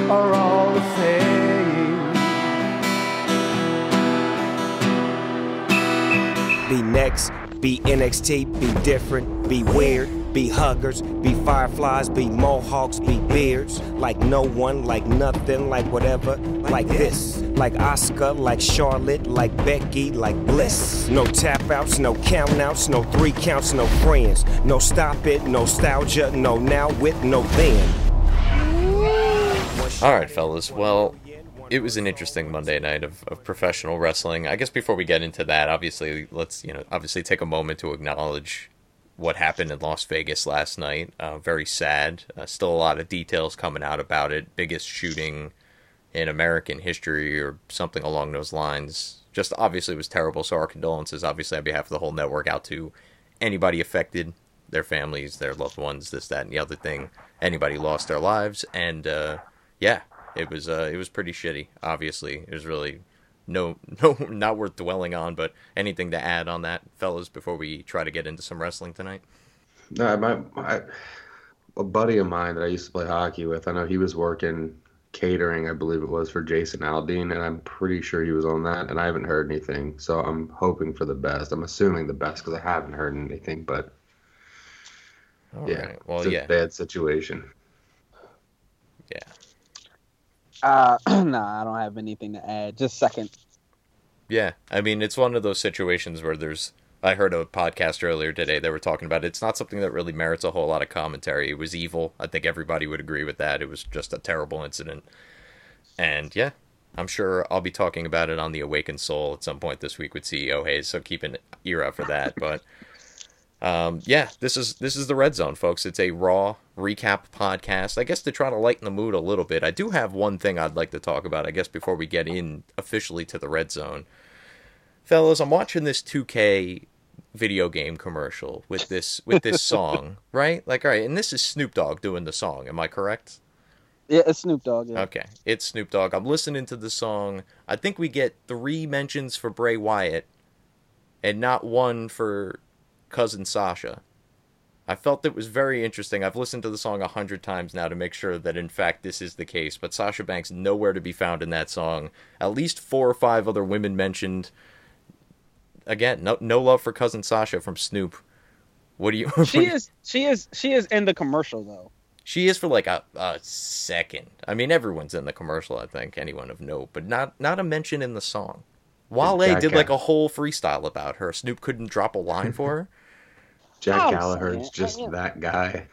are all the same. Be next, be NXT, be different, be weird, be huggers, be fireflies, be mohawks, be beards. Like no one, like nothing, like whatever, like this. Like Asuka, like Charlotte, like Becky, like Bliss. No tap outs, no count outs, no 3 counts, no friends. No stop it, no nostalgia, no now with no then. Alright, fellas, well, it was an interesting Monday night of professional wrestling. I guess before we get into that, obviously, let's, obviously take a moment to acknowledge what happened in Las Vegas last night. Very sad. Still a lot of details coming out about it. Biggest shooting in American history or something along those lines. Just obviously it was terrible, so our condolences, obviously, on behalf of the whole network out to anybody affected, their families, their loved ones, this, that, and the other thing. Anybody lost their lives, and yeah, it was pretty shitty. Obviously, it was really no, not worth dwelling on. But anything to add on that, fellas, before we try to get into some wrestling tonight? No, a buddy of mine that I used to play hockey with, I know he was working catering, I believe it was, for Jason Aldean, and I'm pretty sure he was on that, and I haven't heard anything, so I'm hoping for the best. I'm assuming the best because I haven't heard anything, but All yeah, right. Well, it's yeah, a bad situation. yeah. Nah, I don't have anything to add. Just second. Yeah, I mean, it's one of those situations where I heard a podcast earlier today, they were talking about it. It's not something that really merits a whole lot of commentary. It was evil. I think everybody would agree with that. It was just a terrible incident. And yeah, I'm sure I'll be talking about it on The Awakened Soul at some point this week with CEO Hayes, so keep an ear out for that. But yeah, this is the Red Zone, folks. It's a Raw recap podcast. I guess to try to lighten the mood a little bit, I do have one thing I'd like to talk about, I guess, before we get in officially to the Red Zone. Fellas, I'm watching this 2K video game commercial with this song, right? Like, all right, and this is Snoop Dogg doing the song. Am I correct? Yeah, it's Snoop Dogg. Yeah. Okay, it's Snoop Dogg. I'm listening to the song. I think we get 3 mentions for Bray Wyatt, and not one for cousin Sasha. I felt it was very interesting. I've listened to the song 100 times now to make sure that in fact this is the case, but Sasha Banks nowhere to be found in that song. At least 4 or 5 other women mentioned. Again, no love for cousin Sasha from Snoop. What do you? She is in the commercial though. She is for like a second. I mean, everyone's in the commercial, I think, anyone of note, but not a mention in the song. Wale did like a whole freestyle about her. Snoop couldn't drop a line for her. Jack Gallagher's just that guy.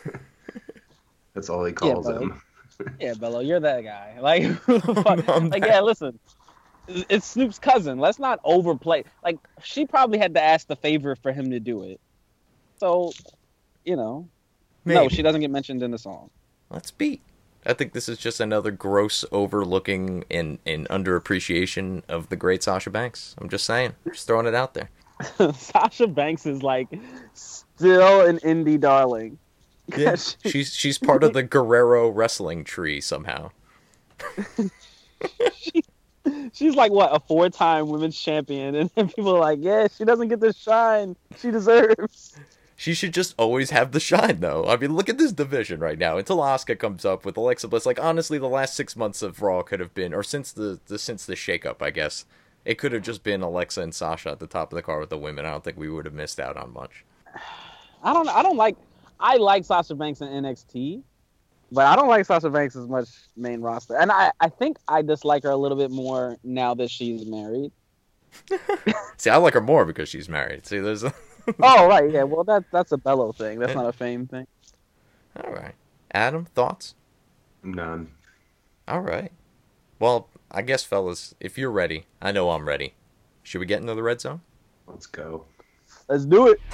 That's all he calls him. Yeah, Bello, you're that guy. Like, yeah, listen. It's Snoop's cousin. Let's not overplay. Like, she probably had to ask the favor for him to do it. So, no, she doesn't get mentioned in the song. Let's be. I think this is just another gross overlooking and underappreciation of the great Sasha Banks. I'm just saying. Just throwing it out there. Sasha Banks is, like, still an indie darling. Yeah, she's part of the Guerrero wrestling tree somehow. She's like, what, a 4-time women's champion, and people are like, yeah, she doesn't get the shine she deserves. She should just always have the shine, though. I mean, look at this division right now. Until Asuka comes up with Alexa Bliss, like, honestly, the last 6 months of Raw could have been, or since the shakeup, I guess, it could have just been Alexa and Sasha at the top of the card with the women. I don't think we would have missed out on much. I like Sasha Banks in NXT, but I don't like Sasha Banks as much main roster. And I think I dislike her a little bit more now that she's married. See, I like her more because she's married. See, there's a... Oh, right, yeah. Well, that's a Bello thing. That's not a Fame thing. All right. Adam, thoughts? None. All right. Well, I guess, fellas, if you're ready, I know I'm ready. Should we get into the Red Zone? Let's go. Let's do it.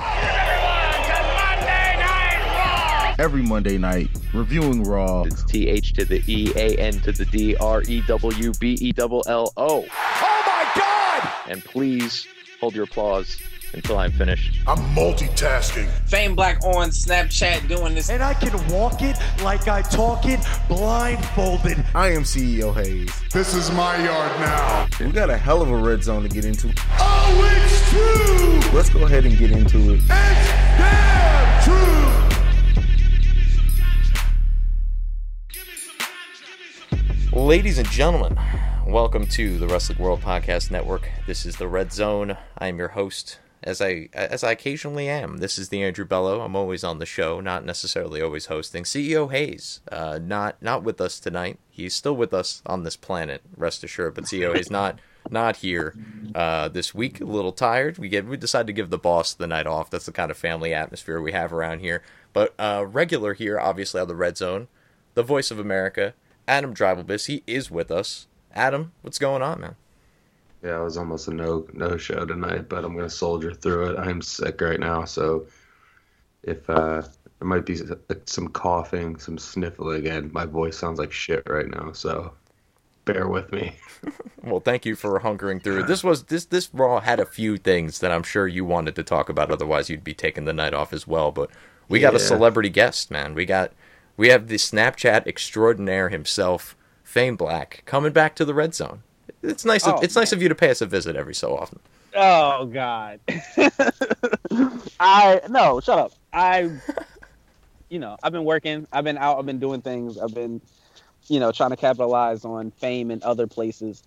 Every Monday night, reviewing Raw. It's TH to the E, AN to the D, REWBELLO. Oh my God! And please hold your applause until I'm finished. I'm multitasking. Fame Black on Snapchat doing this. And I can walk it like I talk it, blindfolded. I am CEO Hayes. This is my yard now. We got a hell of a Red Zone to get into. Oh, it's true! Let's go ahead and get into it. It's damn true! Ladies and gentlemen, welcome to the Wrestling World Podcast Network. This is the Red Zone. I am your host, as I occasionally am. This is the Andrew Bello. I'm always on the show, not necessarily always hosting. CEO Hayes, not with us tonight. He's still with us on this planet, rest assured. But CEO Hayes not here this week. A little tired. We decided to give the boss the night off. That's the kind of family atmosphere we have around here. But regular here, obviously on the Red Zone, the voice of America, Adam Drivelbus. He is with us. Adam, what's going on, man? Yeah, it was almost a no show tonight, but I'm gonna soldier through it. I'm sick right now, so if there might be some coughing, some sniffling, and my voice sounds like shit right now, so bear with me. Well, thank you for hunkering through it. This Raw had a few things that I'm sure you wanted to talk about. Otherwise, you'd be taking the night off as well. But we got a celebrity guest, man. We have the Snapchat extraordinaire himself, Fame Black, coming back to the Red Zone. It's nice. It's nice of you to pay us a visit every so often. Oh God. No, shut up. I've been working. I've been out. I've been doing things. I've been, trying to capitalize on fame in other places.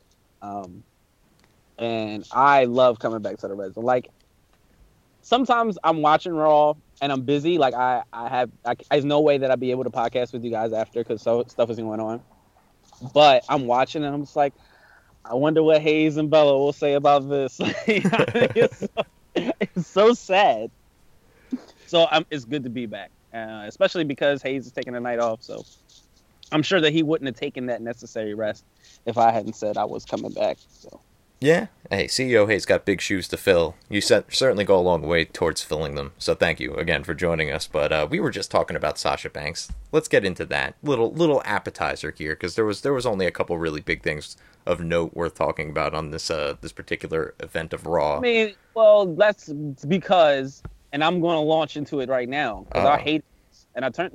And I love coming back to the Red Zone. Like, sometimes I'm watching Raw and I'm busy. Like there's no way that I'd be able to podcast with you guys after because stuff is going on. But I'm watching and I'm just like, I wonder what Hayes and Bella will say about this. It's so sad. So it's good to be back, especially because Hayes is taking the night off. So I'm sure that he wouldn't have taken that necessary rest if I hadn't said I was coming back. So. Yeah. Hey, CEO Hayes got big shoes to fill. You certainly go a long way towards filling them. So thank you again for joining us. But we were just talking about Sasha Banks. Let's get into that little appetizer here, because there was only a couple really big things of note worth talking about on this particular event of Raw. I mean, well, that's because, and I'm going to launch into it right now because I hate this, and I turn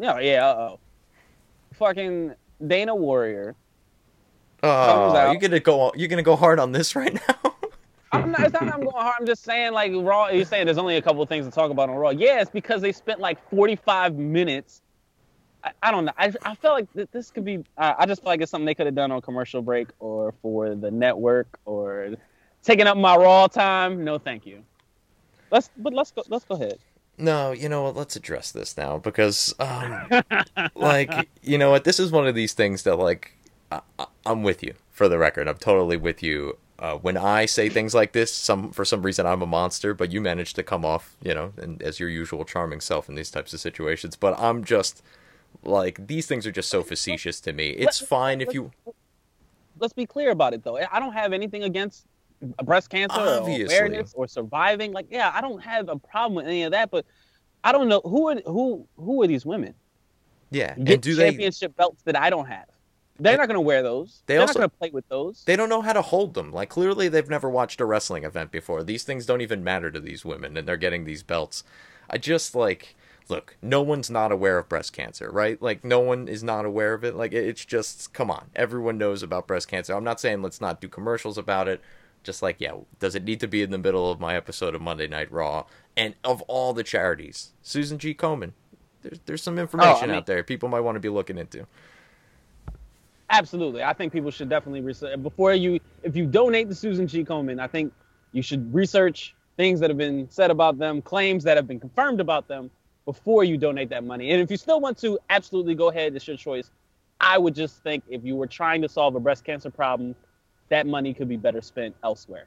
fucking Dana Warrior. Oh, you're gonna go hard on this right now? It's not that I'm going hard. I'm just saying, like, Raw. You're saying there's only a couple of things to talk about on Raw. Yeah, it's because they spent like 45 minutes. I don't know. I felt like this could be. I just feel like it's something they could have done on commercial break or for the network or taking up my Raw time. No, thank you. Let's go ahead. No, you know what? Let's address this now because, like, you know what? This is one of these things that, like, I'm with you. For the record, I'm totally with you. When I say things like this, for some reason I'm a monster, but you manage to come off, and as your usual charming self in these types of situations. But I'm just like, these things are just so facetious to me. It's fine if you. Let's be clear about it, though. I don't have anything against breast cancer or awareness or surviving. Like, yeah, I don't have a problem with any of that. But I don't know who are these women? Yeah, and do championship belts that I don't have. They're not going to wear those. They're not going to play with those. They don't know how to hold them. Like, clearly they've never watched a wrestling event before. These things don't even matter to these women, and they're getting these belts. I just, like, look, no one's not aware of breast cancer, right? Like, no one is not aware of it. Like, it's just, come on. Everyone knows about breast cancer. I'm not saying let's not do commercials about it. Just like, yeah, does it need to be in the middle of my episode of Monday Night Raw? And of all the charities, Susan G. Komen, there's some information out there people might want to be looking into. Absolutely. I think people should definitely research if you donate to Susan G. Komen, I think you should research things that have been said about them, claims that have been confirmed about them before you donate that money. And if you still want to, absolutely go ahead. It's your choice. I would just think if you were trying to solve a breast cancer problem, that money could be better spent elsewhere.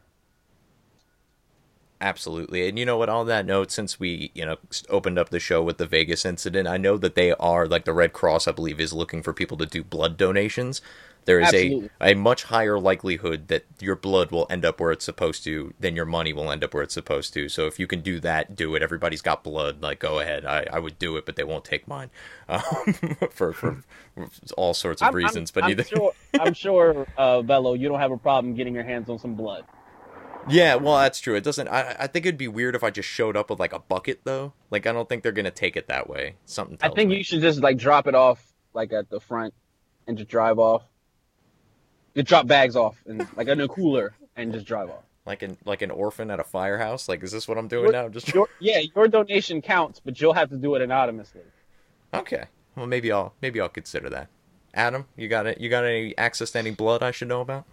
Absolutely. And you know what, on that note, since we, opened up the show with the Vegas incident, I know that they are, like, the Red Cross, I believe, is looking for people to do blood donations. There is a much higher likelihood that your blood will end up where it's supposed to than your money will end up where it's supposed to. So if you can do that, do it. Everybody's got blood. Like, go ahead. I would do it, but they won't take mine for all sorts of reasons. I'm sure, Bello, you don't have a problem getting your hands on some blood. Yeah, well, that's true. It doesn't. I think it'd be weird if I just showed up with like a bucket, though. Like, I don't think they're gonna take it that way. Something. I think you should just like drop it off like at the front and just drive off. You drop bags off and like in a cooler and just drive off. Like an orphan at a firehouse. Like, is this what I'm doing now? Your donation counts, but you'll have to do it anonymously. Okay. Well, maybe I'll consider that. Adam, you got it? You got any access to any blood I should know about?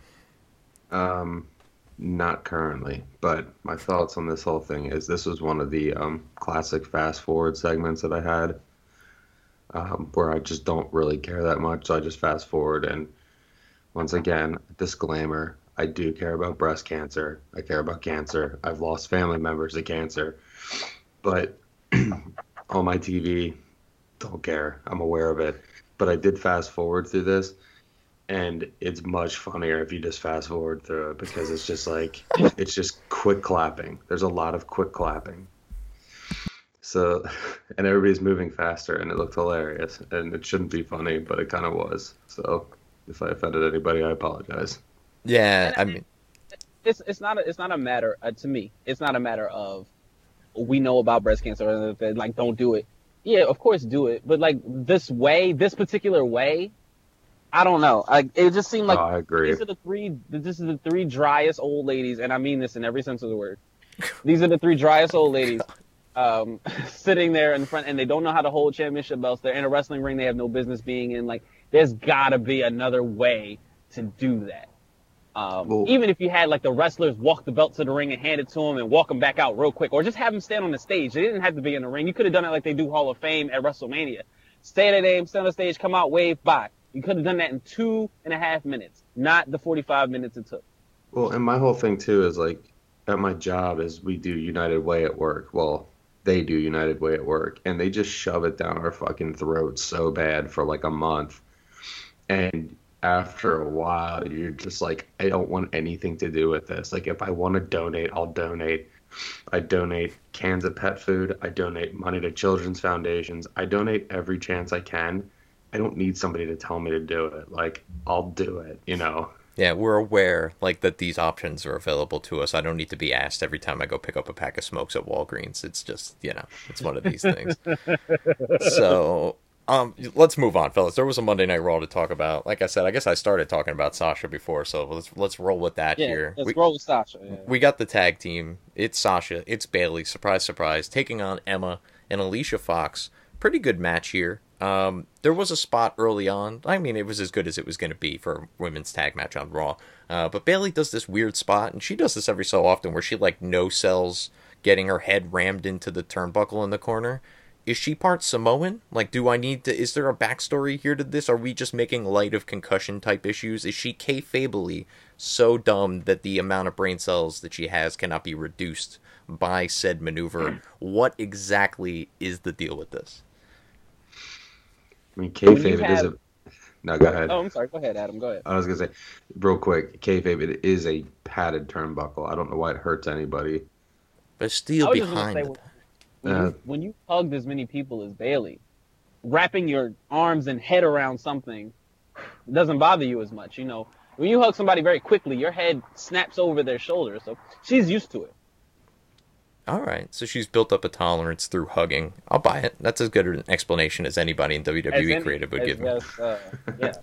Not currently, but my thoughts on this whole thing is this was one of the classic fast forward segments that I had, where I just don't really care that much, so I just fast forward. And once again, disclaimer: I do care about breast cancer. I care about cancer. I've lost family members to cancer, but on my TV, don't care. I'm aware of it, but I did fast forward through this. And it's much funnier if you just fast forward through it because it's just like, it's just quick clapping. There's a lot of quick clapping. So, and everybody's moving faster and it looked hilarious. And it shouldn't be funny, but it kind of was. So if I offended anybody, I apologize. Yeah, I mean, it's not a matter, to me, it's not a matter of we know about breast cancer, like, don't do it. Yeah, of course do it. But like this particular way, I don't know. It just seemed like I agree. This is the three driest old ladies, and I mean this in every sense of the word. These are the three driest old ladies sitting there in front, and they don't know how to hold championship belts. They're in a wrestling ring they have no business being in. Like, there's got to be another way to do that. Even if you had like the wrestlers walk the belt to the ring and hand it to them and walk them back out real quick, or just have them stand on the stage. They didn't have to be in the ring. You could have done it like they do Hall of Fame at WrestleMania. Stay at their name, stand on the stage, come out, wave, bye. You could have done that in 2.5 minutes, not the 45 minutes it took. Well, and my whole thing too is like, at my job is we do United Way at work. Well, they do United Way at work, and they just shove it down our fucking throats so bad for like a month. And after a while, you're just like, I don't want anything to do with this. Like, if I want to donate, I'll donate. I donate cans of pet food. I donate money to children's foundations. I donate every chance I can. I don't need somebody to tell me to do it. Like, I'll do it, you know? Yeah, we're aware, like, that these options are available to us. I don't need to be asked every time I go pick up a pack of smokes at Walgreens. It's just, you know, it's one of these things. So, let's move on, fellas. There was a Monday Night Raw to talk about. Like I said, I guess I started talking about Sasha before, so let's roll with that here. Let's roll with Sasha. Yeah. We got the tag team. It's Sasha. It's Bayley. Surprise, surprise. Taking on Emma and Alicia Fox. Pretty good match here. There was a spot early on. I mean, it was as good as it was going to be for a women's tag match on Raw. But Bayley does this weird spot, and she does this every so often, where she, like, no-sells getting her head rammed into the turnbuckle in the corner. Is she part Samoan? Like, is there a backstory here to this? Are we just making light of concussion-type issues? Is she kayfably so dumb that the amount of brain cells that she has cannot be reduced by said maneuver? What exactly is the deal with this? I mean, kayfabe, it is a... No, go ahead. Oh, I'm sorry. Go ahead, Adam. Go ahead. I was going to say, real quick, kayfabe, it is a padded turnbuckle. I don't know why it hurts anybody. But still behind it. When you hugged as many people as Bayley, wrapping your arms and head around something doesn't bother you as much. You know, when you hug somebody very quickly, your head snaps over their shoulder. So she's used to it. All right, so she's built up a tolerance through hugging. I'll buy it. That's as good an explanation as anybody in WWE creative would give me. Yeah.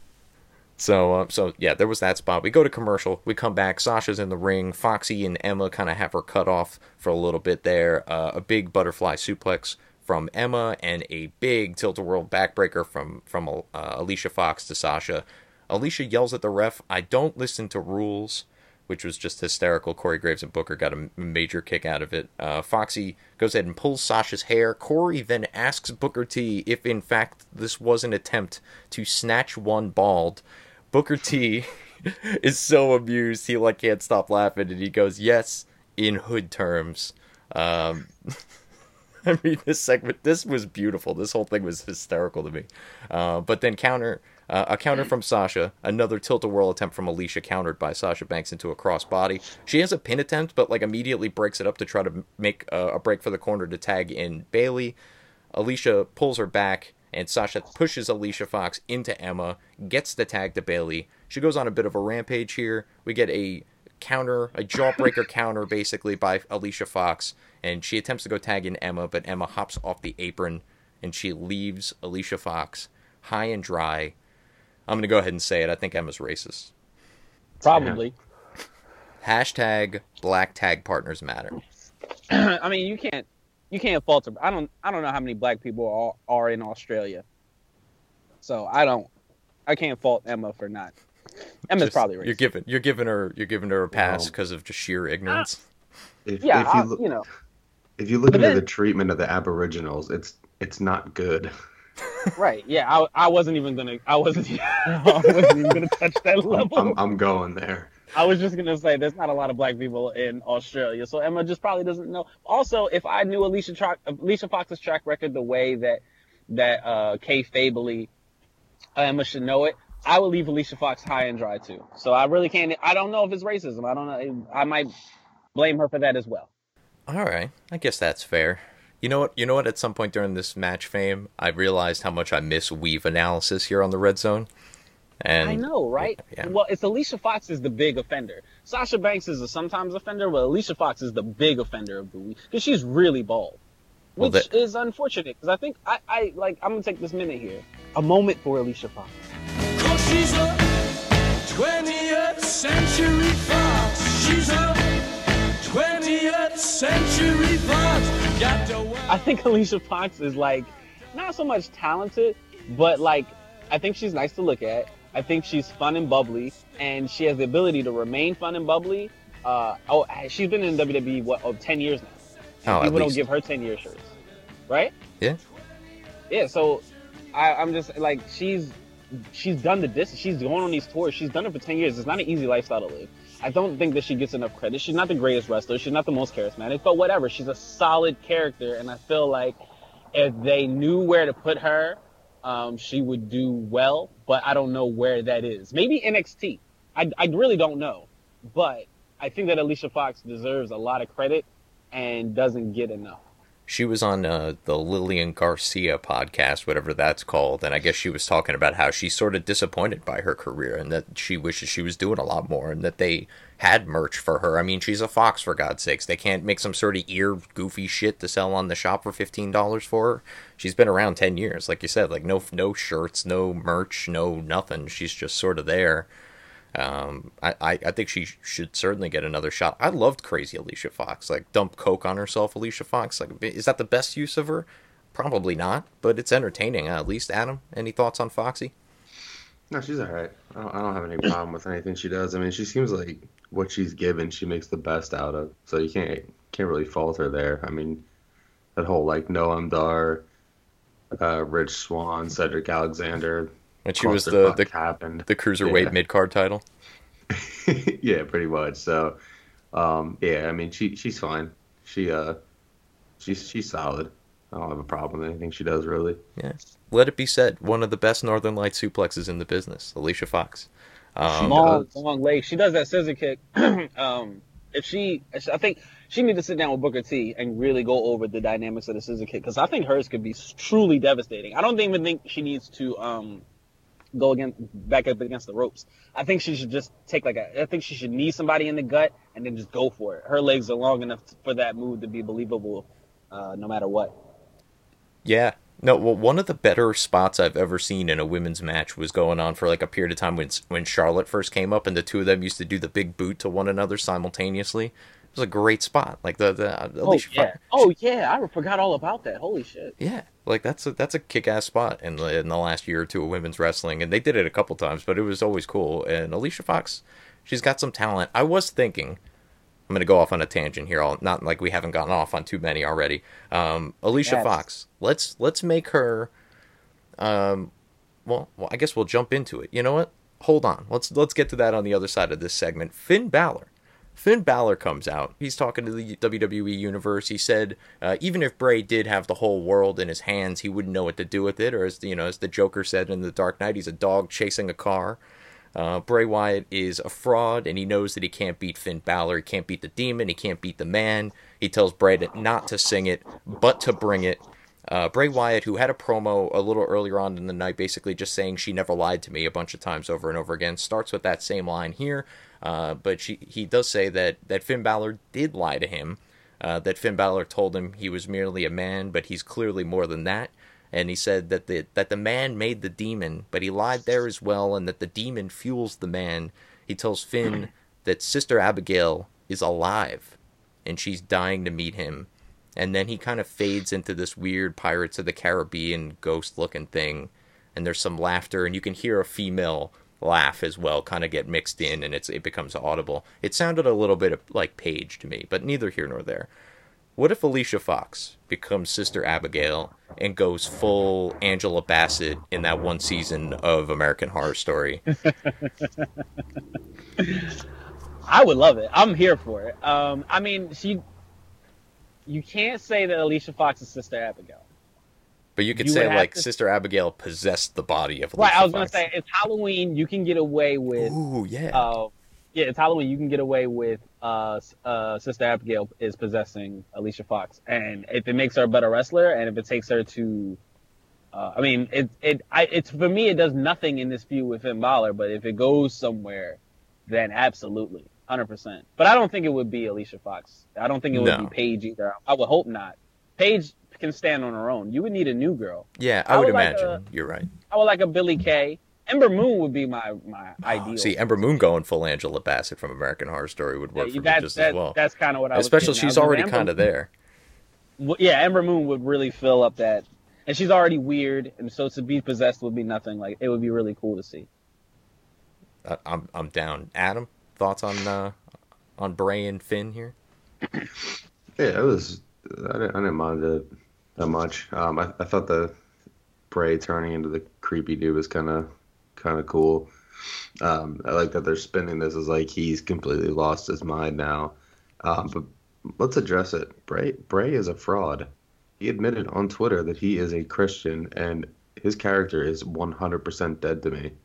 So yeah, there was that spot. We go to commercial. We come back. Sasha's in the ring. Foxy and Emma kind of have her cut off for a little bit there. A big butterfly suplex from Emma and a big tilt-a-whirl backbreaker from Alicia Fox to Sasha. Alicia yells at the ref, "I don't listen to rules," which was just hysterical. Corey Graves and Booker got a major kick out of it. Foxy goes ahead and pulls Sasha's hair. Corey then asks Booker T if, in fact, this was an attempt to snatch one bald. Booker T is so amused, he can't stop laughing, and he goes, "Yes, in hood terms." I mean, this was beautiful. This whole thing was hysterical to me. But then a counter from Sasha, another tilt-a-whirl attempt from Alicia, countered by Sasha Banks into a crossbody. She has a pin attempt, but immediately breaks it up to try to make a break for the corner to tag in Bayley. Alicia pulls her back, and Sasha pushes Alicia Fox into Emma, gets the tag to Bayley. She goes on a bit of a rampage here. We get a jawbreaker counter, basically, by Alicia Fox, and she attempts to go tag in Emma, but Emma hops off the apron, and she leaves Alicia Fox high and dry. I'm going to go ahead and say it. I think Emma's racist. Probably. Hashtag Black Tag Partners Matter. I mean, you can't fault her. I don't know how many black people are in Australia. So I don't I can't fault Emma for not. Emma's probably racist. You're giving her a pass because of just sheer ignorance. If Yeah, you look, if you look into the treatment of the Aboriginals, it's not good. Right. Yeah. I wasn't even gonna touch that level. I'm going there. I was just gonna say there's not a lot of black people in Australia, so Emma just probably doesn't know. Also, if I knew Alicia Fox's track record the way that Kay Fably, Emma should know it, I would leave Alicia Fox high and dry too. So I really can't. I don't know if it's racism. I don't know. I might blame her for that as well. All right, I guess that's fair. You know what? At some point during this match fame, I realized how much I miss weave analysis here on the Red Zone. And I know, right? Yeah. Well, it's Alicia Fox is the big offender. Sasha Banks is a sometimes offender, but Alicia Fox is the big offender of the week because she's really bald, which is unfortunate. Because I think I'm gonna take this minute here, a moment for Alicia Fox. 'Cause she's a 20th century fox. She's a 20th century fox. I think Alicia Fox is like not so much talented, but like I think she's nice to look at. I think she's fun and bubbly, and she has the ability to remain fun and bubbly. She's been in WWE 10 years now. People don't give her 10-year shirts, right? Yeah. Yeah. So I'm just like she's done the distance. She's going on these tours. She's done it for 10 years. It's not an easy lifestyle to live. I don't think that she gets enough credit. She's not the greatest wrestler. She's not the most charismatic, but whatever. She's a solid character, and I feel like if they knew where to put her, she would do well, but I don't know where that is. Maybe NXT. I really don't know, but I think that Alicia Fox deserves a lot of credit and doesn't get enough. She was on the Lillian Garcia podcast, whatever that's called, and I guess she was talking about how she's sort of disappointed by her career and that she wishes she was doing a lot more and that they had merch for her. I mean, she's a Fox, for God's sakes. They can't make some sort of goofy shit to sell on the shop for $15 for her. She's been around 10 years, like you said, like no shirts, no merch, no nothing. She's just sort of there. I think she should certainly get another shot. I loved Crazy Alicia Fox, like dump coke on herself Alicia Fox. Like, is that the best use of her? Probably not, but it's entertaining at least. Adam, any thoughts on Foxy? No, she's all right. I don't have any problem with anything she does. I mean, she seems like what she's given, she makes the best out of. So you can't really fault her there. I mean, that whole like Noam Dar, Rich Swann, Cedric Alexander. And she was the cruiserweight mid-card title. Yeah, pretty much. So, I mean, she's fine. She's solid. I don't have a problem with anything she does, really. Yeah. Let it be said, one of the best Northern Light suplexes in the business, Alicia Fox. Long leg. She does that scissor kick. I think she needs to sit down with Booker T and really go over the dynamics of the scissor kick because I think hers could be truly devastating. I don't even think she needs to go back up against the ropes. I think she should just take I think she should knee somebody in the gut and then just go for it. Her legs are long enough for that move to be believable, no matter what. Yeah. No, well, one of the better spots I've ever seen in a women's match was going on for like a period of time when Charlotte first came up and the two of them used to do the big boot to one another simultaneously. It was a great spot. Like Alicia Fox. I forgot all about that. Holy shit. Yeah. Like that's a kick-ass spot in the last year or two of women's wrestling, and they did it a couple times, but it was always cool. And Alicia Fox, she's got some talent. I was thinking, I'm gonna go off on a tangent here. Not like we haven't gotten off on too many already. Alicia Fox, let's make her. Well, I guess we'll jump into it. You know what? Hold on. Let's get to that on the other side of this segment. Finn Balor comes out. He's talking to the WWE Universe. He said, even if Bray did have the whole world in his hands, he wouldn't know what to do with it. Or as the Joker said in The Dark Knight, he's a dog chasing a car. Bray Wyatt is a fraud, and he knows that he can't beat Finn Balor. He can't beat the Demon. He can't beat the Man. He tells Bray not to sing it, but to bring it. Bray Wyatt, who had a promo a little earlier on in the night, basically just saying she never lied to me a bunch of times over and over again, starts with that same line here. But he does say that Finn Balor did lie to him, that Finn Balor told him he was merely a man, but he's clearly more than that. And he said that the man made the demon, but he lied there as well, and that the demon fuels the man. He tells Finn that Sister Abigail is alive, and she's dying to meet him. And then he kind of fades into this weird Pirates of the Caribbean ghost-looking thing, and there's some laughter, and you can hear a female laugh as well kind of get mixed in, and it becomes audible. It sounded a little bit like Paige to me, but neither here nor there. What if Alicia Fox becomes Sister Abigail and goes full Angela Bassett in that one season of American Horror Story? I would love it. I'm here for it. I mean, you can't say that Alicia Fox is Sister Abigail. But you could say, like, Sister Abigail possessed the body of Alicia Right, I was Fox. going to say, it's Halloween, you can get away with... Ooh, yeah. Yeah, it's Halloween, you can get away with Sister Abigail is possessing Alicia Fox. And if it makes her a better wrestler, and if it takes her to... I mean, it's for me, it does nothing in this feud with Finn Balor, but if it goes somewhere, then absolutely, 100%. But I don't think it would be Alicia Fox. I don't think it would be Paige either. I would hope not. Paige can stand on her own. You would need a new girl. Yeah, I would imagine. You're right. I would like a Billie Kay. Ember Moon would be my ideal. See, Ember Moon going full Angela Bassett from American Horror Story would work for me just as well. That's kind of what I was Especially thinking. she's already kind of there. Yeah, Ember Moon would really fill up that. And she's already weird, and so to be possessed would be nothing. Like, it would be really cool to see. I'm down. Adam, thoughts on Bray and Finn here? Yeah, I didn't mind it that much. I thought the Bray turning into the creepy dude was kind of cool. I like that they're spinning this as like he's completely lost his mind now. But let's address it. Bray is a fraud. He admitted on Twitter that he is a Christian, and his character is 100% dead to me.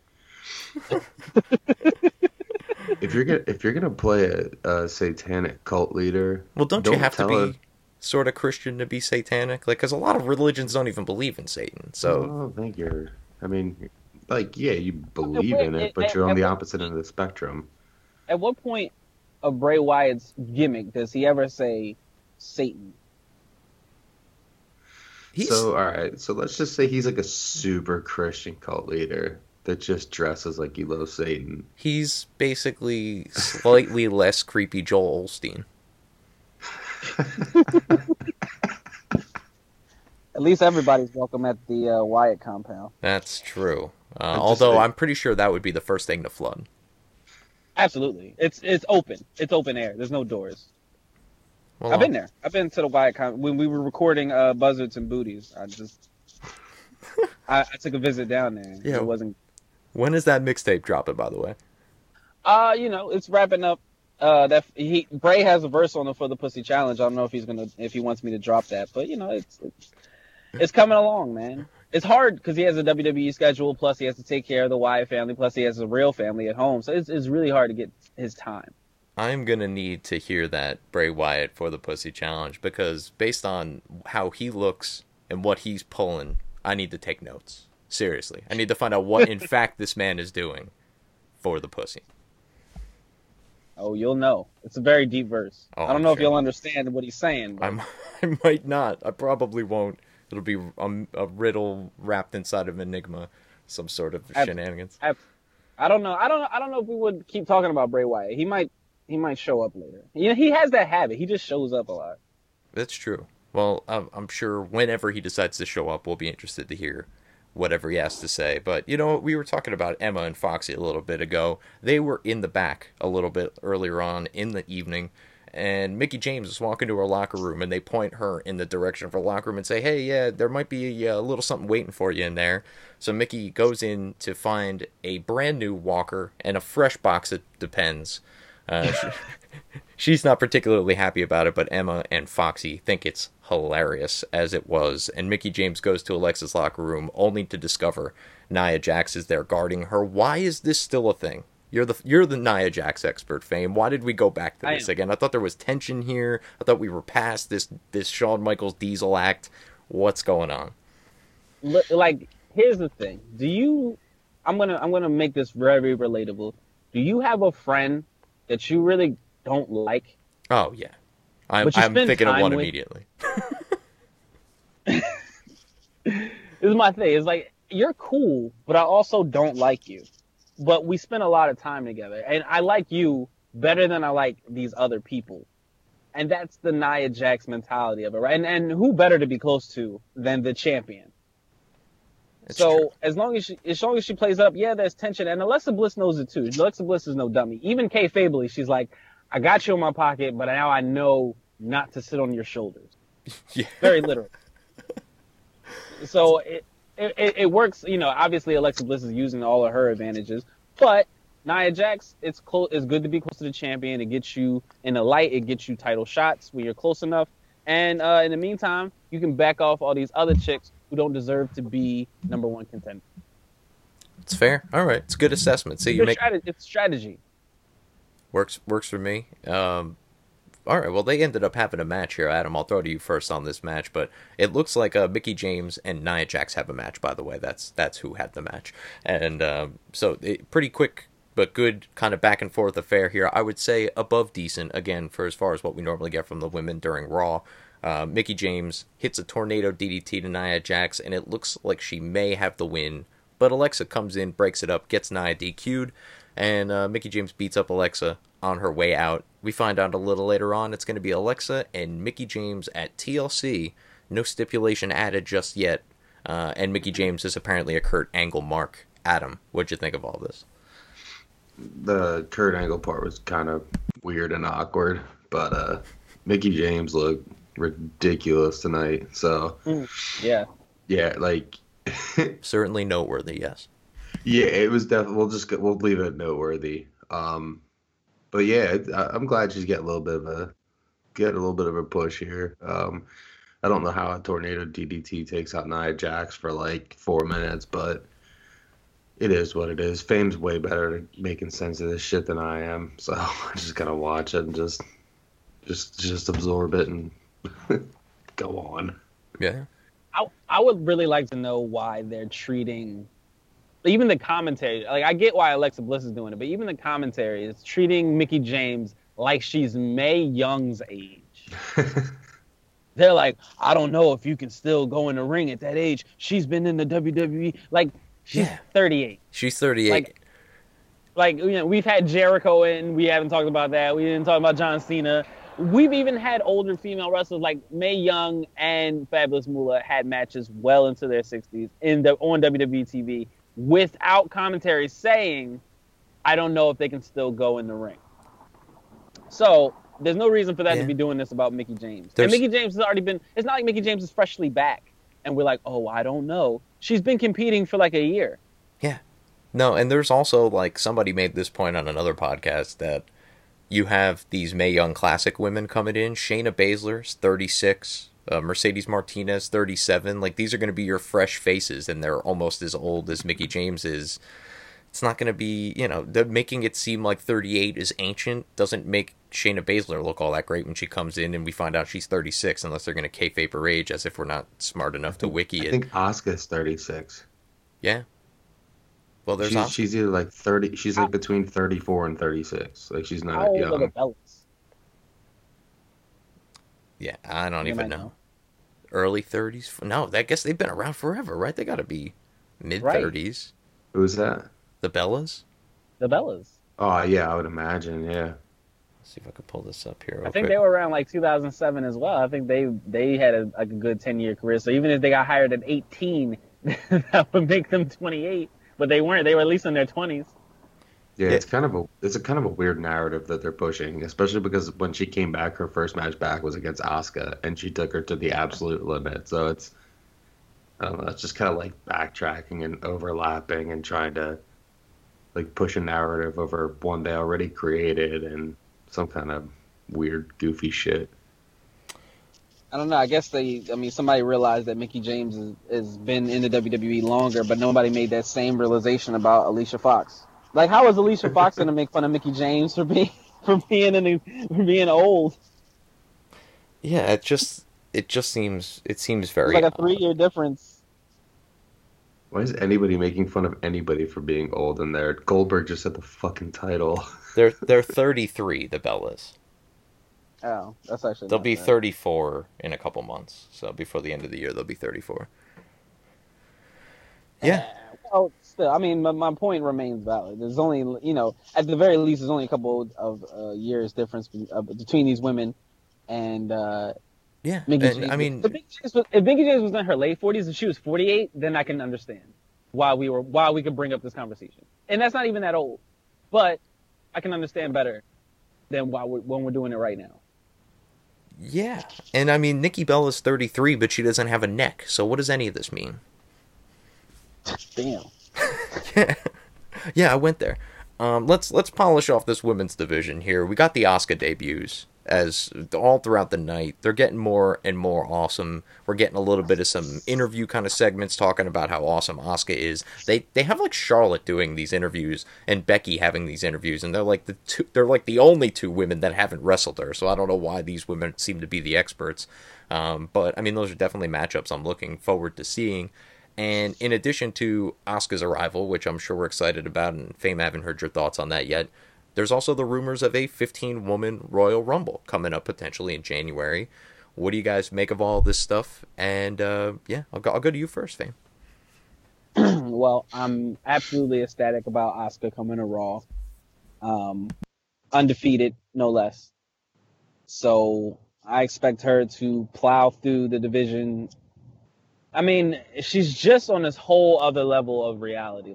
If you're gonna play a satanic cult leader, well, don't you have to be sort of Christian to be satanic? Like, because a lot of religions don't even believe in Satan. So I don't think you're. I mean, like, yeah, you believe in it, but you're on the opposite end of the spectrum. At what point of Bray Wyatt's gimmick does he ever say Satan? So, all right. So let's just say he's like a super Christian cult leader that just dresses like he loves Satan. He's basically slightly less creepy Joel Osteen. At least everybody's welcome at the Wyatt compound. That's true. Although I'm pretty sure that would be the first thing to flood. Absolutely. It's open. It's open air. There's no doors. Well, I've been there. I've been to the Wyatt compound. When we were recording Buzzards and Booties, I took a visit down there. Yeah. It wasn't... When is that mixtape dropping, by the way? It's wrapping up. Bray has a verse on it for the Pussy Challenge. I don't know if he wants me to drop that, but it's coming along, man. It's hard because he has a WWE schedule, plus he has to take care of the Wyatt family, plus he has a real family at home, so it's really hard to get his time. I'm gonna need to hear that Bray Wyatt for the Pussy Challenge, because based on how he looks and what he's pulling, I need to take notes. Seriously, I need to find out what in fact this man is doing for the pussy. Oh, you'll know. It's a very deep verse. Oh, I don't know if you'll understand what he's saying. But... I might not. I probably won't. It'll be a riddle wrapped inside of Enigma, some sort of shenanigans. I don't know. I don't know if we would keep talking about Bray Wyatt. He might show up later. He has that habit. He just shows up a lot. That's true. Well, I'm sure whenever he decides to show up, we'll be interested to hear whatever he has to say. But, we were talking about Emma and Foxy a little bit ago. They were in the back a little bit earlier on in the evening, and Mickie James is walking to her locker room, and they point her in the direction of her locker room and say, hey, yeah, there might be a little something waiting for you in there. So Mickie goes in to find a brand new walker and a fresh box of Depends. She's not particularly happy about it, but Emma and Foxy think it's hilarious, as it was, and Mickie James goes to Alexa's locker room only to discover Nia Jax is there guarding her. Why is this still a thing? You're the Nia Jax expert, Fame. Why did we go back to this again? I thought there was tension here. I thought we were past this Shawn Michaels Diesel act. What's going on? Like, here's the thing. I'm gonna make this very relatable. Do you have a friend that you really don't like? Oh, yeah. I'm thinking of one immediately. This is my thing. It's like, you're cool, but I also don't like you. But we spend a lot of time together. And I like you better than I like these other people. And that's the Nia Jax mentality of it, right? And who better to be close to than the champion? It's so true. as long as she plays up, yeah, there's tension, and Alexa Bliss knows it too. Alexa Bliss is no dummy. Even Kay Fably, she's like, I got you in my pocket, but now I know not to sit on your shoulders. Yeah. Very literal. So it works. You know, obviously Alexa Bliss is using all of her advantages, but Nia Jax, it's good to be close to the champion. It gets you in the light. It gets you title shots when you're close enough. And in the meantime, you can back off all these other chicks who don't deserve to be number one contender. It's fair. All right, it's a good assessment. So you make It's strategy. works for me. All right, well, they ended up having a match here, Adam. I'll throw to you first on this match, but it looks like Mickie James and Nia Jax have a match. By the way, that's who had the match, and so pretty quick but good kind of back and forth affair here. I would say above decent again for as far as what we normally get from the women during Raw. Mickie James hits a tornado DDT to Nia Jax, and it looks like she may have the win, but Alexa comes in, breaks it up, gets Nia DQ'd, and Mickie James beats up Alexa on her way out. We find out a little later on it's going to be Alexa and Mickie James at TLC. No stipulation added just yet. And Mickie James is apparently a Kurt Angle mark. Adam, what'd you think of all this? The Kurt Angle part was kind of weird and awkward, but Mickie James looked ridiculous tonight. So Yeah. like Certainly noteworthy, yes. yeah, it was definitely. We'll leave it noteworthy. But yeah, I'm glad she's getting a little bit of a push here. I don't know how a tornado DDT takes out Nia Jax for like 4 minutes, but it is what it is. Fame's way better at making sense of this shit than I am, so I just gotta watch it and just absorb it and go on. Yeah. I would really like to know why they're treating, even the commentary. Like, I get why Alexa Bliss is doing it, but even the commentary is treating Mickie James like she's Mae Young's age. They're like, I don't know if you can still go in the ring at that age. She's been in the WWE. Like, she's 38. She's 38. Like, you know, we've had Jericho in. We haven't talked about that. We didn't talk about John Cena. We've even had older female wrestlers like Mae Young and Fabulous Moolah had matches well into their 60s on WWE TV without commentary saying, I don't know if they can still go in the ring. So there's no reason for that to be doing this about Mickie James. And Mickie James has already been, it's not like Mickie James is freshly back and we're like, oh, I don't know. She's been competing for like a year. Yeah. No, and there's also, like, somebody made this point on another podcast that you have these Mae Young Classic women coming in. Shayna Baszler's 36. Mercedes Martinez, 37. Like, these are going to be your fresh faces, and they're almost as old as Mickie James is. It's not going to be, you know, making it seem like 38 is ancient doesn't make Shayna Baszler look all that great when she comes in and we find out she's 36, unless they're going to kayfabe her age, as if we're not smart enough to wiki it. I think Asuka's 36. Yeah. Well, there's she's either like 30. She's like between 34 and 36. Like, she's not How young. old are the Bellas? Yeah, I don't even know. Early 30s? No, I guess they've been around forever, right? They got to be mid-30s. Who's that? The Bellas? The Bellas. Oh, yeah, I would imagine, yeah. Let's see if I can pull this up here real I think quick. they were around like 2007 as well. I think they had a good 10-year career. So even if they got hired at 18, that would make them 28. But they weren't. They were at least in their 20s. Yeah, it's kind of a weird narrative that they're pushing, especially because when she came back, her first match back was against Asuka, and she took her to the absolute limit. So it's, I don't know, it's just kind of like backtracking and overlapping and trying to like push a narrative over one they already created and some kind of weird, goofy shit. I don't know. I guess somebody realized that Mickie James has been in the WWE longer, but nobody made that same realization about Alicia Fox. Like, how is Alicia Fox going to make fun of Mickie James for being old? Yeah, it just seems very It's like a 3-year difference. Why is anybody making fun of anybody for being old in there? Goldberg just had the fucking title. They're 33, the Bellas. Oh, that's actually. They'll be 34 in a couple months. So before the end of the year, they'll be 34. Yeah. Well, still, I mean, my point remains valid. There's only, you know, at the very least, there's only a couple of years difference between these women, and Yeah, Mickey and James, I mean, if Mickey James was in her late 40s and she was 48, then I can understand why we could bring up this conversation. And that's not even that old, but I can understand better than when we're doing it right now. yeah, and I mean, Nikki Bella's 33, but she doesn't have a neck. So what does any of this mean? Damn. Yeah, I went there. Let's polish off this women's division here. We got the Asuka debuts as all throughout the night. They're getting more and more awesome. We're getting a little bit of some interview kind of segments talking about how awesome Asuka is. They have like Charlotte doing these interviews and Becky having these interviews, and they're like the only two women that haven't wrestled her. So I don't know why these women seem to be the experts. But I mean, those are definitely matchups I'm looking forward to seeing. And in addition to Asuka's arrival, which I'm sure we're excited about, and Fame, I haven't heard your thoughts on that yet, there's also the rumors of a 15-woman Royal Rumble coming up potentially in January. What do you guys make of all this stuff? And yeah, I'll go to you first, Fame. Well, I'm absolutely ecstatic about Asuka coming to Raw. Undefeated, no less. So I expect her to plow through the division. I mean, she's just on this whole other level of reality.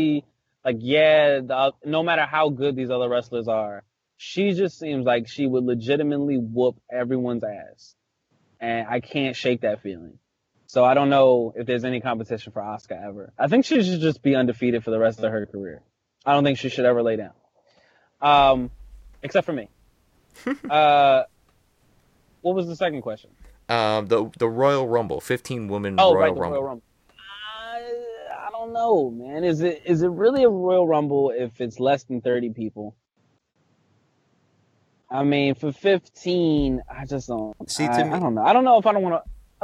No matter how good these other wrestlers are, she just seems like she would legitimately whoop everyone's ass. And I can't shake that feeling. So I don't know if there's any competition for Asuka ever. I think she should just be undefeated for the rest of her career. I don't think she should ever lay down. Except for me. What was the second question? The Royal Rumble, 15-woman Royal Rumble. Royal Rumble. I don't know, man. Is it really a Royal Rumble if it's less than 30 people? I mean, for 15, I just don't. See, I don't know. I don't know if I want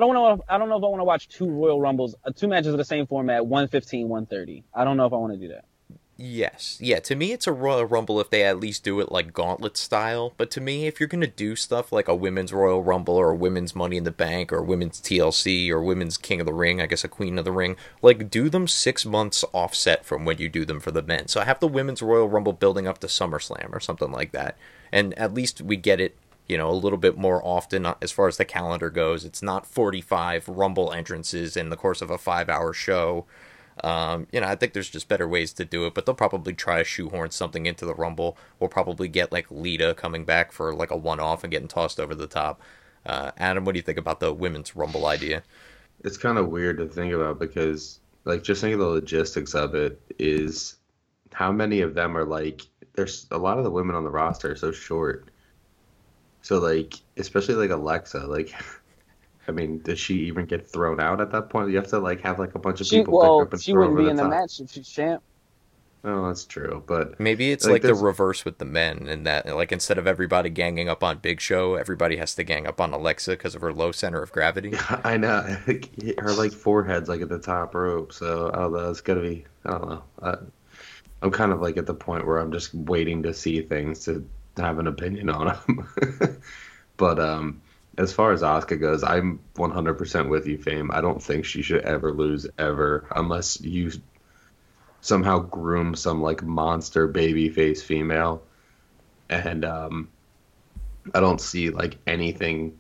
to watch two Royal Rumbles, two matches of the same format, 115, 130. I don't know if I want to do that. Yes. Yeah, to me it's a Royal Rumble if they at least do it like gauntlet style. But to me, if you're going to do stuff like a women's Royal Rumble or a women's Money in the Bank or women's TLC or women's King of the Ring, I guess a Queen of the Ring, like do them 6 months offset from when you do them for the men. So I have the women's Royal Rumble building up to SummerSlam or something like that. And at least we get it, you know, a little bit more often as far as the calendar goes. It's not 45 Rumble entrances in the course of a 5-hour show. You know, I think there's just better ways to do it, but they'll probably try to shoehorn something into the Rumble. We'll probably get like Lita coming back for like a one-off and getting tossed over the top. Adam, what do you think about the women's Rumble idea? It's kind of weird to think about because, like, just think of the logistics of it is how many of them are like, there's a lot of the women on the roster are so short. So, like, especially like Alexa, like, I mean, does she even get thrown out at that point? You have to like have like a bunch of people pick up and she throw wouldn't over be the in the top. match if she's champ. Oh, that's true, but maybe it's like the reverse with the men, in that like instead of everybody ganging up on Big Show, everybody has to gang up on Alexa because of her low center of gravity. I know her like forehead's like at the top rope, so I don't know. It's gotta be. I don't know. I'm kind of like at the point where I'm just waiting to see things to have an opinion on them. But as far as Asuka goes, I'm 100% with you, Fame. I don't think she should ever lose ever, unless you somehow groom some like monster babyface female. And I don't see like anything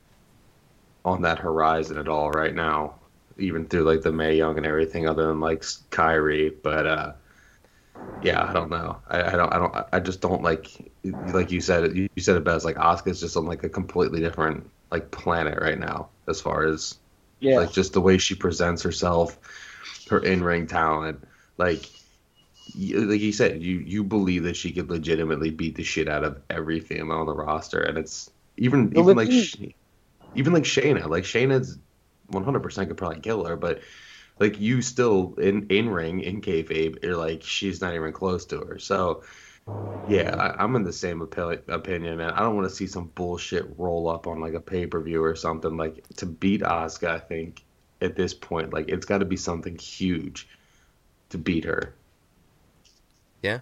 on that horizon at all right now, even through like the Mae Young and everything, other than like Kyrie. But yeah, I don't know. I just don't like you said it. You said it best. Like Asuka's just on like a completely different like planet right now, as far as like just the way she presents herself, her in-ring talent. Like you said, you believe that she could legitimately beat the shit out of every female on the roster, and it's even like Shayna. Like Shayna's 100% could probably kill her, but like you still in ring in kayfabe, you're like she's not even close to her. So yeah, I'm in the same opinion, man. I don't want to see some bullshit roll up on like a pay-per-view or something. Like to beat Asuka, I think at this point, like it's got to be something huge to beat her. Yeah.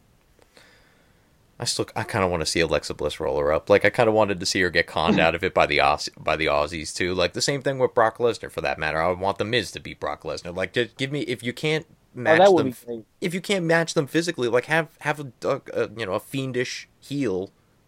I kind of want to see Alexa Bliss roll her up. Like I kind of wanted to see her get conned out of it by the Aussies too. Like the same thing with Brock Lesnar for that matter. I would want the Miz to beat Brock Lesnar. Like just give me, if you can't match them, if you can't match them physically, like have a fiendish heel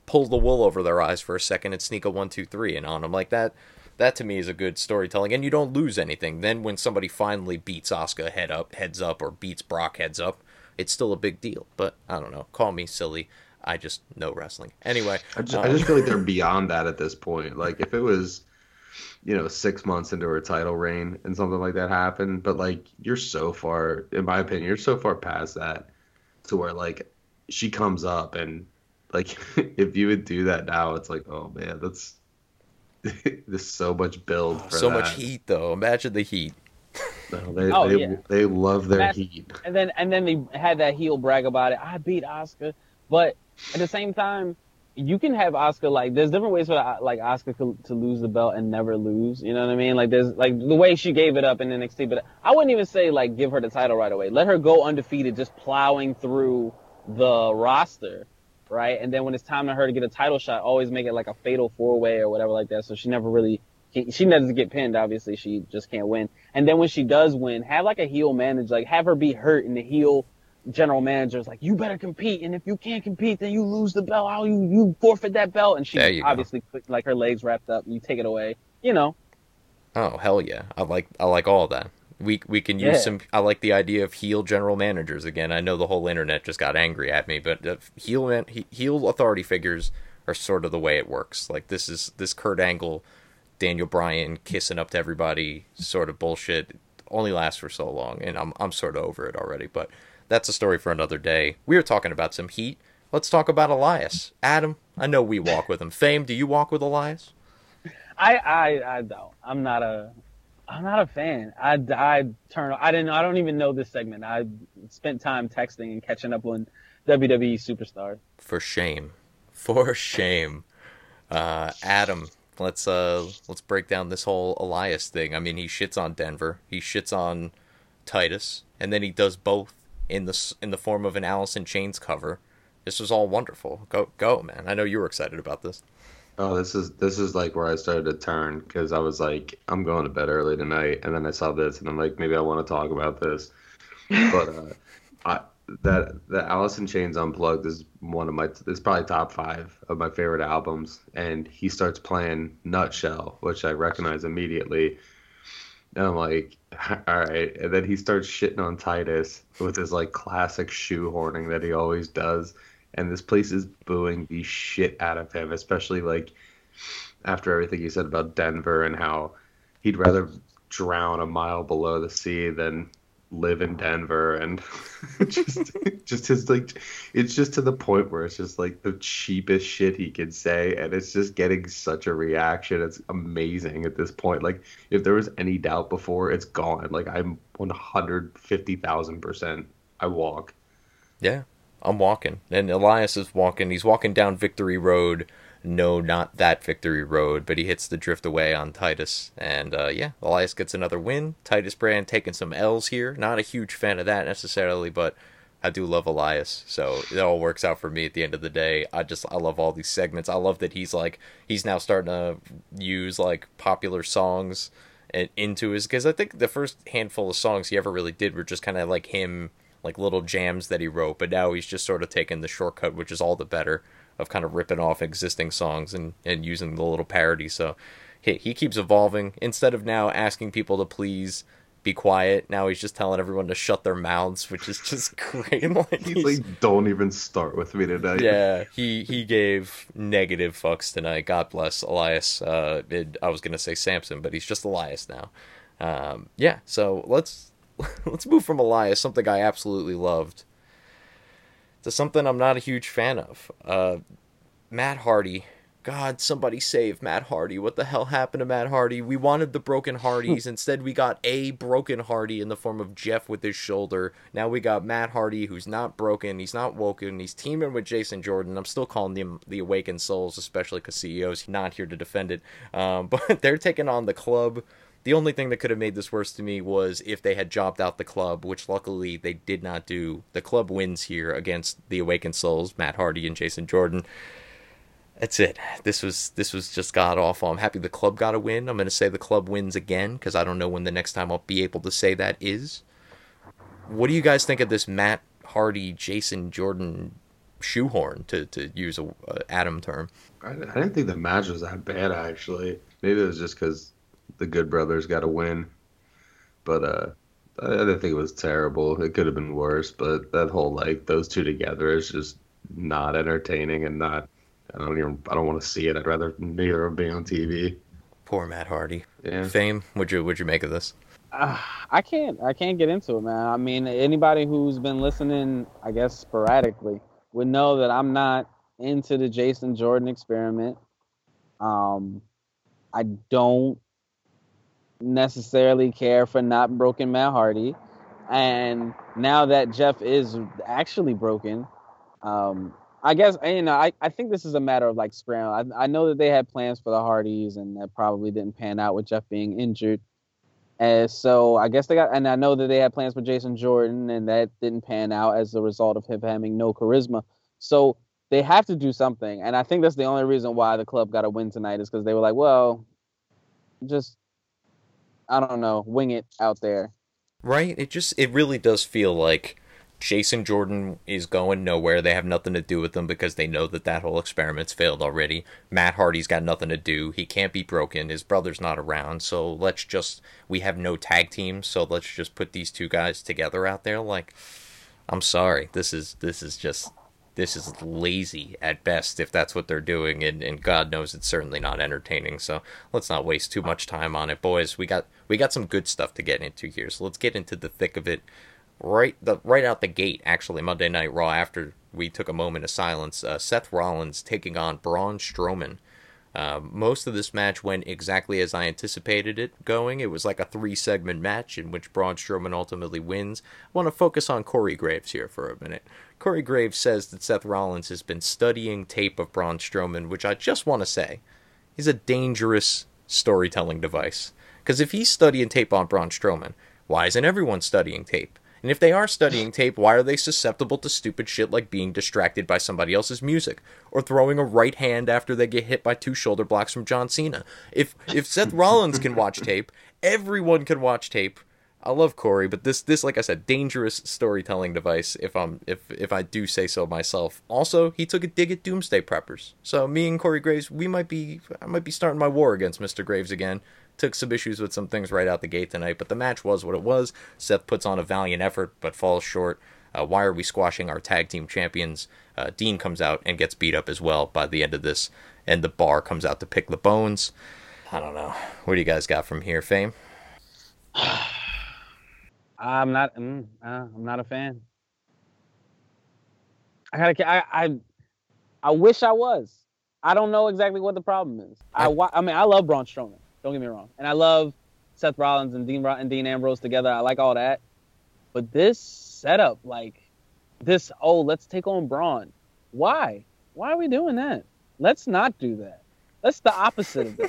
pull the wool over their eyes for a second and sneak a 1-2-3 in on them. Like that to me is a good storytelling, and you don't lose anything. Then when somebody finally beats Asuka heads up, or beats Brock heads up, it's still a big deal. But I don't know. Call me silly. I just know wrestling. Anyway. I just feel like they're beyond that at this point. Like, if it was, 6 months into her title reign and something like that happened, but, like, you're so far, in my opinion, you're so far past that to where, like, she comes up and, like, if you would do that now, it's like, oh, man, there's so much build for so that. much heat, though. Imagine the heat. No, they love their heat. And then they had that heel brag about it. I beat Asuka, but at the same time, you can have Asuka, like, there's different ways for like Asuka to lose the belt and never lose. You know what I mean? Like, there's like the way she gave it up in NXT, but I wouldn't even say like give her the title right away. Let her go undefeated, just plowing through the roster. Right, and then when it's time for her to get a title shot, always make it like a fatal 4-way or whatever like that. So she doesn't get pinned. Obviously, she just can't win. And then when she does win, have like a heel manager, like have her be hurt, and the heel general manager is like, "You better compete, and if you can't compete, then you lose the belt. How you forfeit that belt?" And she obviously put like her legs wrapped up, and you take it away. Oh hell yeah! I like all of that. We can use some. I like the idea of heel general managers again. I know the whole internet just got angry at me, but heel authority figures are sort of the way it works. Like this Kurt Angle, Daniel Bryan kissing up to everybody sort of bullshit only lasts for so long, and I'm sort of over it already. But that's a story for another day. We were talking about some heat. Let's talk about Elias. Adam, I know we walk with him. Fame, do you walk with Elias? I don't. I'm not a fan. I don't even know this segment. I spent time texting and catching up on WWE Superstars. For shame. Adam, let's break down this whole Elias thing. I mean, he shits on Denver, he shits on Titus, and then he does both in the form of an Alice in Chains cover. This was all wonderful. Go, man. I know you were excited about this. Oh, this is like where I started to turn, because I was like, I'm going to bed early tonight, and then I saw this, and I'm like, maybe I want to talk about this. But that Alice in Chains Unplugged is it's probably top 5 of my favorite albums, and he starts playing Nutshell, which I recognize immediately, and I'm like, all right. And then he starts shitting on Titus with his like classic shoehorning that he always does. And this place is booing the shit out of him, especially like after everything he said about Denver and how he'd rather drown a mile below the sea than live in Denver. And just his like, it's just to the point where it's just like the cheapest shit he could say, and it's just getting such a reaction. It's amazing at this point. Like, if there was any doubt before, it's gone. Like, I'm 150,000% I walk. Yeah. I'm walking, and Elias is walking. He's walking down Victory Road. No, not that Victory Road, but he hits the drift away on Titus. And Elias gets another win. Titus Brand taking some L's here. Not a huge fan of that necessarily, but I do love Elias. So it all works out for me at the end of the day. I love all these segments. I love that he's now starting to use like popular songs into his, because I think the first handful of songs he ever really did were just kind of like him, like little jams that he wrote, but now he's just sort of taken the shortcut, which is all the better, of kind of ripping off existing songs and using the little parody. So he keeps evolving. Instead of now asking people to please be quiet, now he's just telling everyone to shut their mouths, which is just great. He's like, don't even start with me tonight. Yeah, he gave negative fucks tonight. God bless Elias. I was going to say Samson, but he's just Elias now. So let's move from Elias, something I absolutely loved, to something I'm not a huge fan of. Matt Hardy. God, somebody save Matt Hardy. What the hell happened to Matt Hardy? We wanted the broken Hardys. Instead, we got a broken Hardy in the form of Jeff with his shoulder. Now we got Matt Hardy, who's not broken. He's not woken. He's teaming with Jason Jordan. I'm still calling them the Awakened Souls, especially because CEO's not here to defend it. But they're taking on the Club. The only thing that could have made this worse to me was if they had jobbed out the Club, which luckily they did not do. The Club wins here against the Awakened Souls, Matt Hardy and Jason Jordan. That's it. This was just god awful. I'm happy the Club got a win. I'm going to say the Club wins again, because I don't know when the next time I'll be able to say that is. What do you guys think of this Matt Hardy, Jason Jordan shoehorn, to use a Adam term. I didn't think the match was that bad, actually. Maybe it was just because the Good Brothers got a win. But I didn't think it was terrible. It could have been worse, but that whole, like, those two together is just not entertaining and not... I don't want to see it. I'd rather neither of them be on TV. Poor Matt Hardy. Yeah. Fame, what'd you make of this? I can't get into it, man. I mean, anybody who's been listening, I guess sporadically, would know that I'm not into the Jason Jordan experiment. I don't necessarily care for not broken Matt Hardy, and now that Jeff is actually broken, I guess, I think this is a matter of, like, scramble. I know that they had plans for the Hardys, and that probably didn't pan out with Jeff being injured. And so I guess and I know that they had plans for Jason Jordan, and that didn't pan out as a result of him having no charisma. So they have to do something. And I think that's the only reason why the club got a win tonight, is because they were like, well, just, I don't know, wing it out there. Right? It really does feel like Jason Jordan is going nowhere. They have nothing to do with him because they know that whole experiment's failed already. Matt Hardy's got nothing to do. He can't be broken. His brother's not around. So we have no tag teams. So let's just put these two guys together out there. Like, I'm sorry. This is lazy at best if that's what they're doing. And God knows it's certainly not entertaining. So let's not waste too much time on it. Boys, we got some good stuff to get into here. So let's get into the thick of it. Right out the gate, actually, Monday Night Raw, after we took a moment of silence, Seth Rollins taking on Braun Strowman. Most of this match went exactly as I anticipated it going. It was like a 3-segment match in which Braun Strowman ultimately wins. I want to focus on Corey Graves here for a minute. Corey Graves says that Seth Rollins has been studying tape of Braun Strowman, which I just want to say is a dangerous storytelling device. Because if he's studying tape on Braun Strowman, why isn't everyone studying tape? And if they are studying tape, why are they susceptible to stupid shit like being distracted by somebody else's music? Or throwing a right hand after they get hit by 2 shoulder blocks from John Cena? If Seth Rollins can watch tape, everyone can watch tape. I love Corey, but this, like I said, dangerous storytelling device, if I do say so myself. Also, he took a dig at Doomsday Preppers. So me and Corey Graves, I might be starting my war against Mr. Graves again. Took some issues with some things right out the gate tonight, but the match was what it was. Seth puts on a valiant effort, but falls short. Why are we squashing our tag team champions? Dean comes out and gets beat up as well by the end of this, and the Bar comes out to pick the bones. I don't know. What do you guys got from here, Fame? I'm not a fan. I wish I was. I don't know exactly what the problem is. I love Braun Strowman. Don't get me wrong. And I love Seth Rollins and Dean Ambrose together. I like all that. But this setup, like this, let's take on Braun. Why? Why are we doing that? Let's not do that. That's the opposite of that.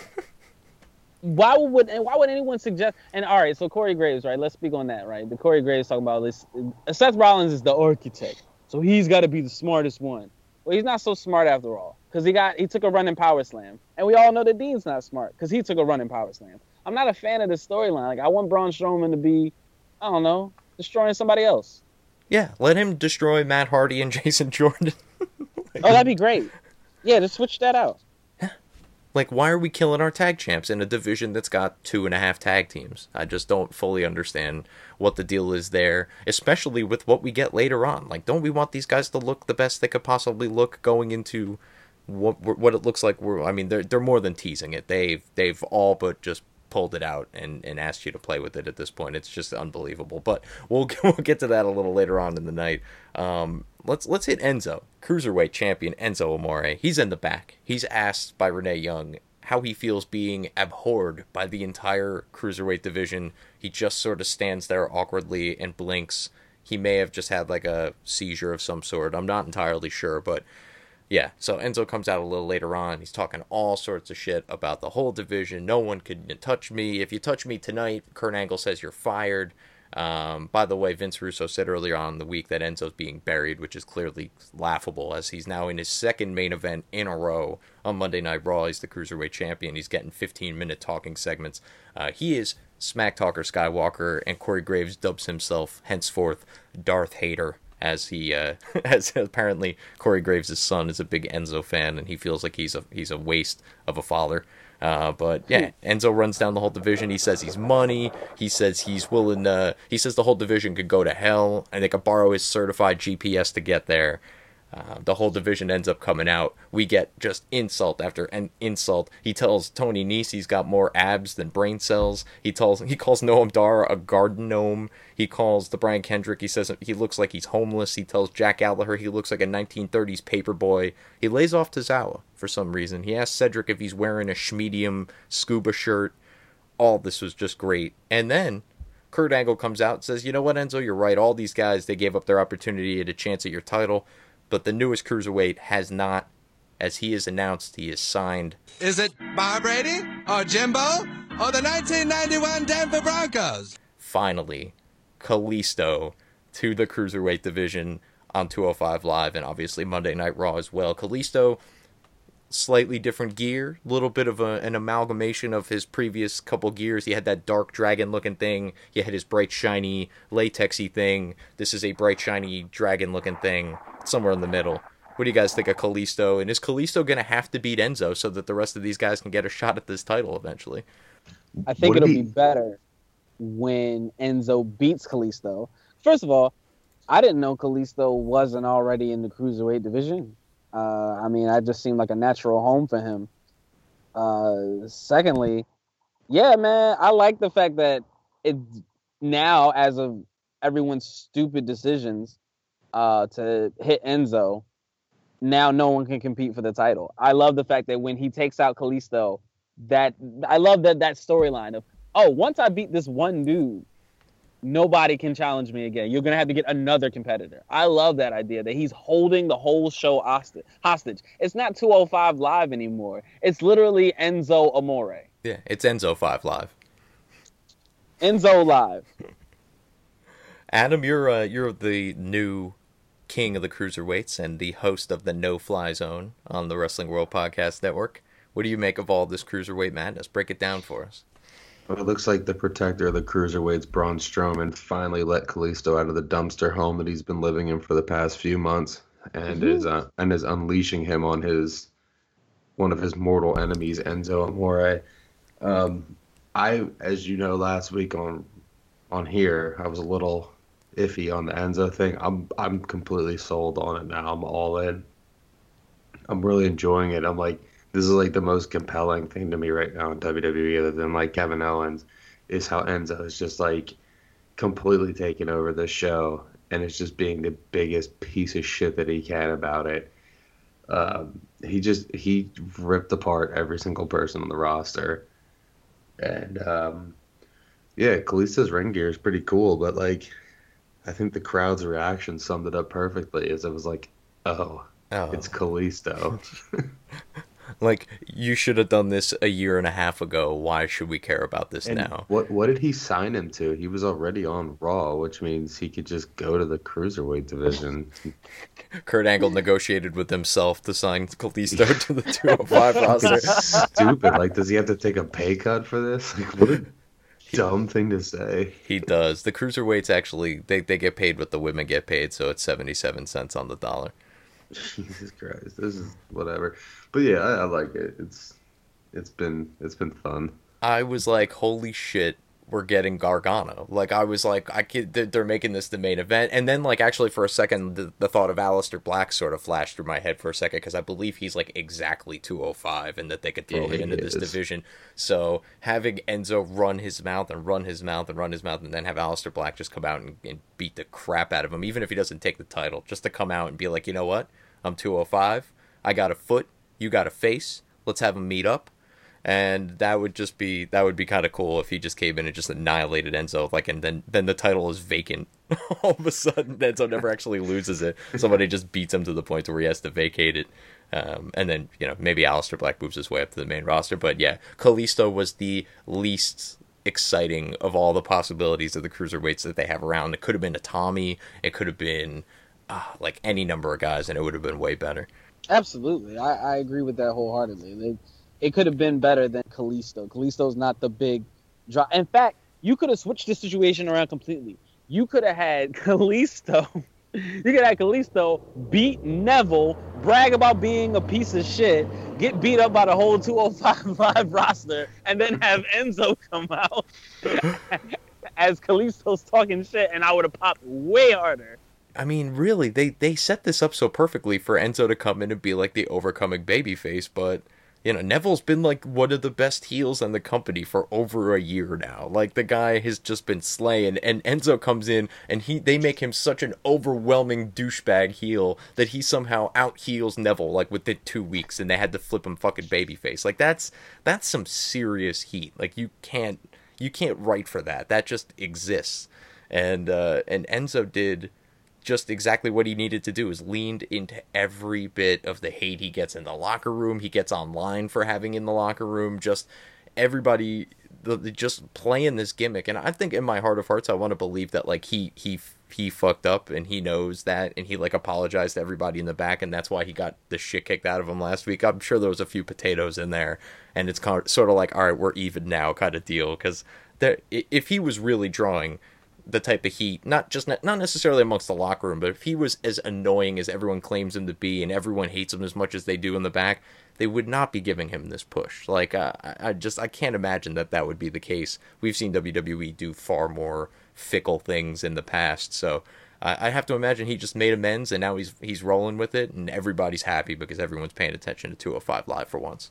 Why would anyone suggest? And all right, so Corey Graves, right? Let's speak on that, right? The Corey Graves talking about this. Seth Rollins is the architect, so he's got to be the smartest one. Well, he's not so smart after all, because he took a running power slam, and we all know that Dean's not smart because he took a running power slam. I'm not a fan of this storyline. Like, I want Braun Strowman to be, I don't know, destroying somebody else. Yeah, let him destroy Matt Hardy and Jason Jordan. That'd be great. Yeah, just switch that out. Like, why are we killing our tag champs in a division that's got 2.5 tag teams? I just don't fully understand what the deal is there, especially with what we get later on. Like, don't we want these guys to look the best they could possibly look going into what it looks like? They're more than teasing it. They've all but just pulled it out and asked you to play with it at this point. It's just unbelievable. But we'll get to that a little later on in the night. Let's hit Enzo, Cruiserweight champion Enzo Amore. He's in the back. He's asked by Renee Young how he feels being abhorred by the entire Cruiserweight division. He just sort of stands there awkwardly and blinks. He may have just had like a seizure of some sort. I'm not entirely sure, but yeah. So Enzo comes out a little later on. He's talking all sorts of shit about the whole division. No one could touch me. If you touch me tonight, Kurt Angle says you're fired. By the way, Vince Russo said earlier on in the week that Enzo's being buried, which is clearly laughable, as he's now in his second main event in a row on Monday Night Raw. He's the Cruiserweight champion. He's getting 15-minute talking segments. He is Smack Talker Skywalker, and Corey Graves dubs himself henceforth Darth Hater as he as apparently Corey Graves' son is a big Enzo fan, and he feels like he's a waste of a father. But yeah, Enzo runs down the whole division. He says he's money. He says he's willing. He says the whole division could go to hell, and they could borrow his certified GPS to get there. The whole division ends up coming out. We get just insult after insult. He tells Tony Nese he's got more abs than brain cells. He calls Noam Dar a garden gnome. He calls the Brian Kendrick. He says he looks like he's homeless. He tells Jack Gallagher he looks like a 1930s paperboy. He lays off Tozawa for some reason. He asks Cedric if he's wearing a Schmedium scuba shirt. All this was just great. And then Kurt Angle comes out and says, you know what, Enzo, you're right. All these guys, they gave up their opportunity at a chance at your title. But the newest cruiserweight has not, as he has announced, he is signed. Is it Bob Brady or Jimbo or the 1991 Denver Broncos? Finally, Kalisto to the cruiserweight division on 205 Live and obviously Monday Night Raw as well. Kalisto, slightly different gear, a little bit of an amalgamation of his previous couple gears. He had that dark dragon looking thing. He had his bright shiny latexy thing. This is a bright shiny dragon looking thing. Somewhere in the middle. What do you guys think of Kalisto? And is Kalisto going to have to beat Enzo so that the rest of these guys can get a shot at this title eventually? I think it'll be better when Enzo beats Kalisto. First of all, I didn't know Kalisto wasn't already in the cruiserweight division. I mean, I just seemed like a natural home for him. Secondly, yeah, man, I like the fact that it now, as of everyone's stupid decisions, to hit Enzo, now no one can compete for the title. I love the fact that when he takes out Kalisto, I love that storyline of, oh, once I beat this one dude, nobody can challenge me again. You're going to have to get another competitor. I love that idea that he's holding the whole show hostage. It's not 205 Live anymore. It's literally Enzo Amore. Yeah, it's Enzo 5 Live. Enzo Live. Adam, you're the new king of the cruiserweights and the host of the No Fly Zone on the Wrestling World Podcast Network. What do you make of all this cruiserweight madness? Break it down for us. Well, it looks like the protector of the cruiserweights, Braun Strowman, finally let Kalisto out of the dumpster home that he's been living in for the past few months, and is unleashing him on one of his mortal enemies, Enzo Amore. As you know, last week on here, I was a little iffy on the Enzo thing. I'm completely sold on it now. I'm all in. I'm really enjoying it. I'm like, this is like the most compelling thing to me right now in WWE, other than like Kevin Owens, is how Enzo is just like completely taking over the show and is just being the biggest piece of shit that he can about it. He ripped apart every single person on the roster, and yeah, Kalisto's ring gear is pretty cool, but like, I think the crowd's reaction summed it up perfectly. As it was like, oh. It's Kalisto. Like, you should have done this a year and a half ago. Why should we care about this now? What did he sign him to? He was already on Raw, which means he could just go to the cruiserweight division. Kurt Angle negotiated with himself to sign Kalisto to the 205 roster. Stupid. Like, does he have to take a pay cut for this? Like, what a dumb thing to say. He does. The cruiserweights actually, they get paid what the women get paid, so it's 77 cents on the dollar. Jesus Christ, this is whatever. But yeah, I like it. It's been fun. I was like, holy shit, we're getting Gargano. Like, I was like, they're making this the main event. And then, like, actually for a second, the thought of Aleister Black sort of flashed through my head for a second, because I believe he's like exactly 205 and that they could throw him into this division. So having Enzo run his mouth and run his mouth and run his mouth, and then have Aleister Black just come out and beat the crap out of him, even if he doesn't take the title, just to come out and be like, you know what? I'm 205. I got a foot. You got a face. Let's have them meet up. And that would be kind of cool if he just came in and just annihilated Enzo, like, and then the title is vacant. All of a sudden, Enzo never actually loses it. Somebody just beats him to the point where he has to vacate it. And then, you know, maybe Aleister Black moves his way up to the main roster. But yeah, Kalisto was the least exciting of all the possibilities of the cruiserweights that they have around. It could have been a Tommy. It could have been like any number of guys, and it would have been way better. Absolutely. I agree with that wholeheartedly. It could have been better than Kalisto. Kalisto's not the big draw. In fact, you could have switched the situation around completely. You could have had Kalisto You can have Kalisto beat Neville, brag about being a piece of shit, get beat up by the whole 205 Live roster, and then have Enzo come out as Kalisto's talking shit, and I would have popped way harder. I mean, really, they set this up so perfectly for Enzo to come in and be like the overcoming babyface, but Neville's been like one of the best heels in the company for over a year now. Like, the guy has just been slaying, and Enzo comes in and they make him such an overwhelming douchebag heel that he somehow out heels Neville like within 2 weeks, and they had to flip him fucking babyface. Like, that's some serious heat. Like, you can't write for that. That just exists, and Enzo did just exactly what he needed to do, is leaned into every bit of the hate he gets in the locker room, he gets online for having in the locker room, just everybody just playing this gimmick. And I think in my heart of hearts, I want to believe that like he fucked up and he knows that, and he like apologized to everybody in the back, and that's why he got the shit kicked out of him last week. I'm sure there was a few potatoes in there, and it's sort of like, all right, we're even now kind of deal, because if he was really drawing the type of heat, not necessarily amongst the locker room, but if he was as annoying as everyone claims him to be, and everyone hates him as much as they do in the back, they would not be giving him this push. Like, I can't imagine that would be the case. We've seen WWE do far more fickle things in the past, so I have to imagine he just made amends, and now he's rolling with it, and everybody's happy because everyone's paying attention to 205 Live for once.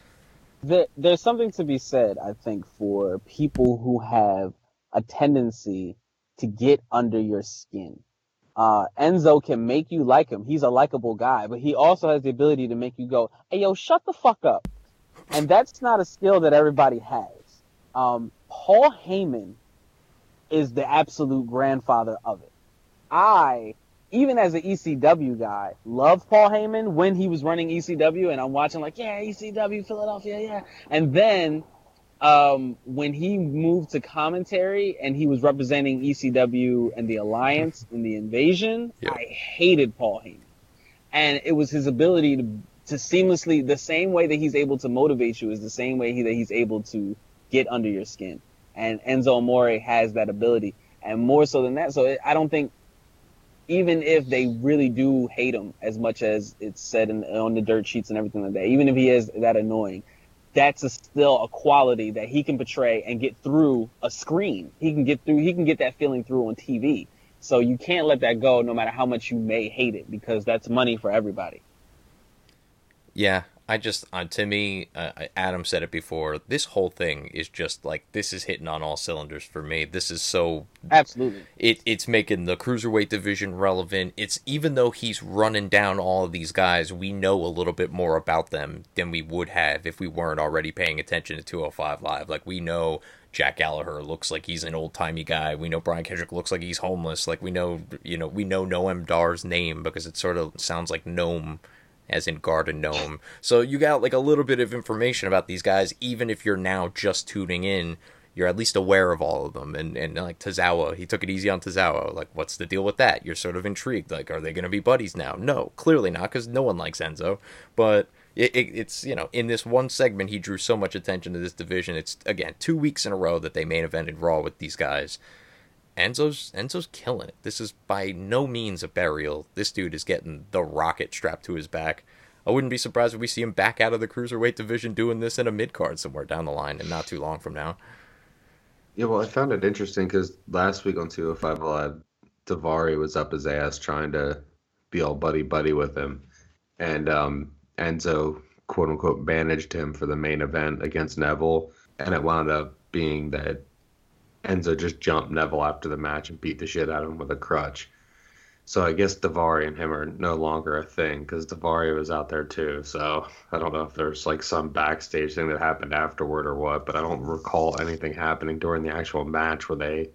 There's something to be said, I think, for people who have a tendency to get under your skin. Enzo can make you like him. He's a likable guy, but he also has the ability to make you go, hey, yo, shut the fuck up. And that's not a skill that everybody has. Paul Heyman is the absolute grandfather of it. I, even as an ECW guy, loved Paul Heyman when he was running ECW, and I'm watching like, yeah, ECW, Philadelphia, yeah. And then when he moved to commentary and he was representing ECW and the Alliance in the Invasion, yep. I hated Paul Heyman. And it was his ability to seamlessly, the same way that he's able to motivate you is the same way that he's able to get under your skin. And Enzo Amore has that ability, and more so than that. So I don't think, even if they really do hate him as much as it's said on the dirt sheets and everything like that, even if he is that annoying, that's still a quality that he can portray and get through a screen. He can get that feeling through on TV. So you can't let that go no matter how much you may hate it, because that's money for everybody. Yeah, to me, Adam said it before, this whole thing is just like, this is hitting on all cylinders for me. This is so... Absolutely. It's making the cruiserweight division relevant. It's, even though he's running down all of these guys, we know a little bit more about them than we would have if we weren't already paying attention to 205 Live. Like, we know Jack Gallagher looks like he's an old-timey guy. We know Brian Kendrick looks like he's homeless. Like, we know Noam Dar's name because it sort of sounds like gnome, as in garden gnome. So you got like a little bit of information about these guys, even if you're now just tuning in, you're at least aware of all of them. And like Tozawa, he took it easy on Tozawa. Like, what's the deal with that? You're sort of intrigued. Like, are they going to be buddies now? No, clearly not, because no one likes Enzo. But it's, in this one segment, he drew so much attention to this division. It's, again, 2 weeks in a row that they main evented Raw with these guys. Enzo's killing it. This is by no means a burial. This dude is getting the rocket strapped to his back. I wouldn't be surprised if we see him back out of the cruiserweight division doing this in a mid-card somewhere down the line, and not too long from now. Yeah, well, I found it interesting because last week on 205 Live, Daivari was up his ass trying to be all buddy-buddy with him. And Enzo, quote-unquote, managed him for the main event against Neville. And it wound up being that Enzo just jumped Neville after the match and beat the shit out of him with a crutch. So I guess Daivari and him are no longer a thing because Daivari was out there too. So I don't know if there's like some backstage thing that happened afterward or what, but I don't recall anything happening during the actual match where they,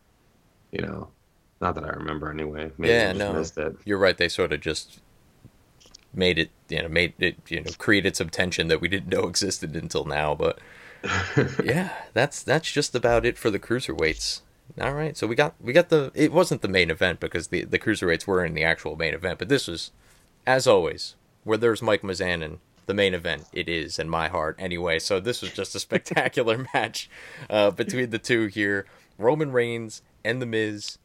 not that I remember anyway. Maybe I just missed it. You're right. They sort of just made it, created some tension that we didn't know existed until now. But yeah, that's just about it for the cruiserweights. All right, so we got it wasn't the main event because the cruiserweights were in the actual main event, but this was, as always, where there's Mike Mizanin, the main event. It is in my heart anyway. So this was just a spectacular match between the two here, Roman Reigns and The Miz.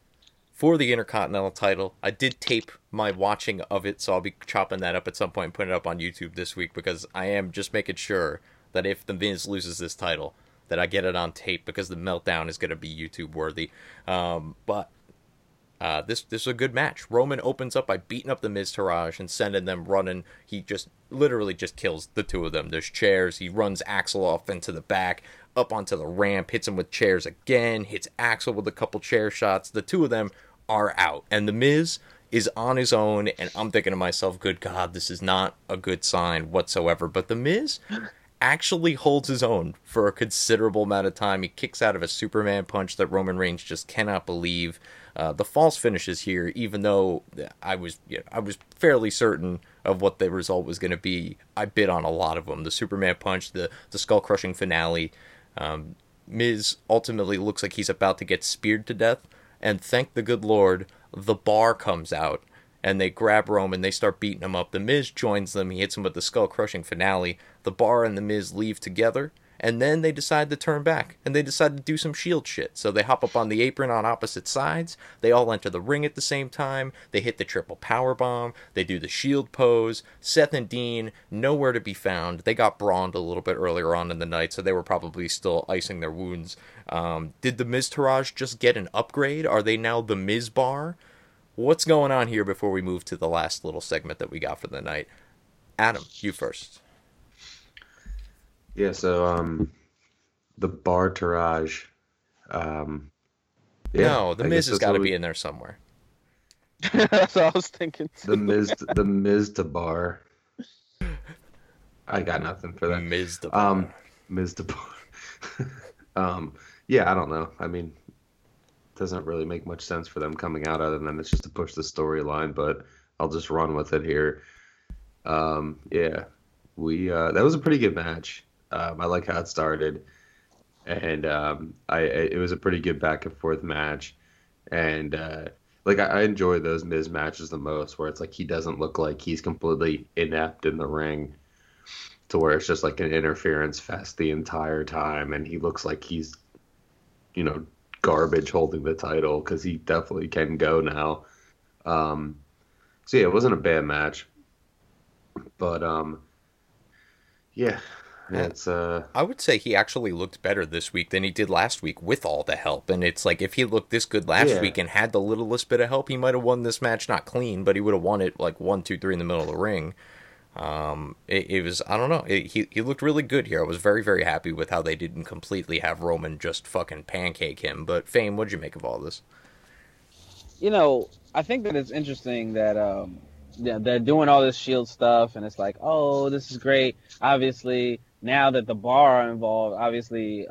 for the Intercontinental title. I did tape my watching of it, so I'll be chopping that up at some point and putting it up on YouTube this week, because I am just making sure that if The Miz loses this title, that I get it on tape, because the meltdown is going to be YouTube worthy. But this is a good match. Roman opens up by beating up the Miztourage and sending them running. He just literally just kills the two of them. There's chairs. He runs Axel off into the back, up onto the ramp, hits him with chairs again, hits Axel with a couple chair shots. The two of them are out, and the Miz is on his own, and I'm thinking to myself, good God, this is not a good sign whatsoever. But the Miz actually holds his own for a considerable amount of time. He kicks out of a Superman punch that Roman Reigns just cannot believe. The false finishes here, even though I was fairly certain of what the result was going to be, I bid on a lot of them. The Superman punch, the skull crushing finale. Miz ultimately looks like he's about to get speared to death, and thank the good Lord, the Bar comes out, and they grab Roman, they start beating him up. The Miz joins them, he hits him with the skull-crushing finale. The Bar and the Miz leave together, and then they decide to turn back, and they decide to do some Shield shit. So they hop up on the apron on opposite sides, they all enter the ring at the same time, they hit the triple powerbomb, they do the Shield pose. Seth and Dean, nowhere to be found. They got brawned a little bit earlier on in the night, so they were probably still icing their wounds. Did the Miztourage just get an upgrade? Are they now the Miz Bar? What's going on here before we move to the last little segment that we got for the night? Adam, you first. Yeah, so the Bartourage. No, the Miz has got to be in there somewhere. That's what I was thinking too. The Miz to Bar. I got nothing for that. Miz to Bar. Miz to Bar. Yeah, I don't know. I mean, it doesn't really make much sense for them coming out other than it's just to push the storyline, but I'll just run with it here. Yeah, that was a pretty good match. I like how it started, and it was a pretty good back and forth match, and I enjoy those Miz matches the most, where it's like he doesn't look like he's completely inept in the ring, to where it's just like an interference fest the entire time, and he looks like he's, garbage holding the title, because he definitely can go now. So yeah, it wasn't a bad match, but yeah. It's I would say he actually looked better this week than he did last week with all the help. And it's like, if he looked this good last week and had the littlest bit of help, he might have won this match, not clean, but he would have won it like 1, 2, 3 in the middle of the ring. It was, I don't know, he looked really good here. I was very, very happy with how they didn't completely have Roman just fucking pancake him. But Fame, what'd you make of all this? I think that it's interesting that they're doing all this Shield stuff, and it's like, oh, this is great. Obviously, now that the Bar are involved, obviously,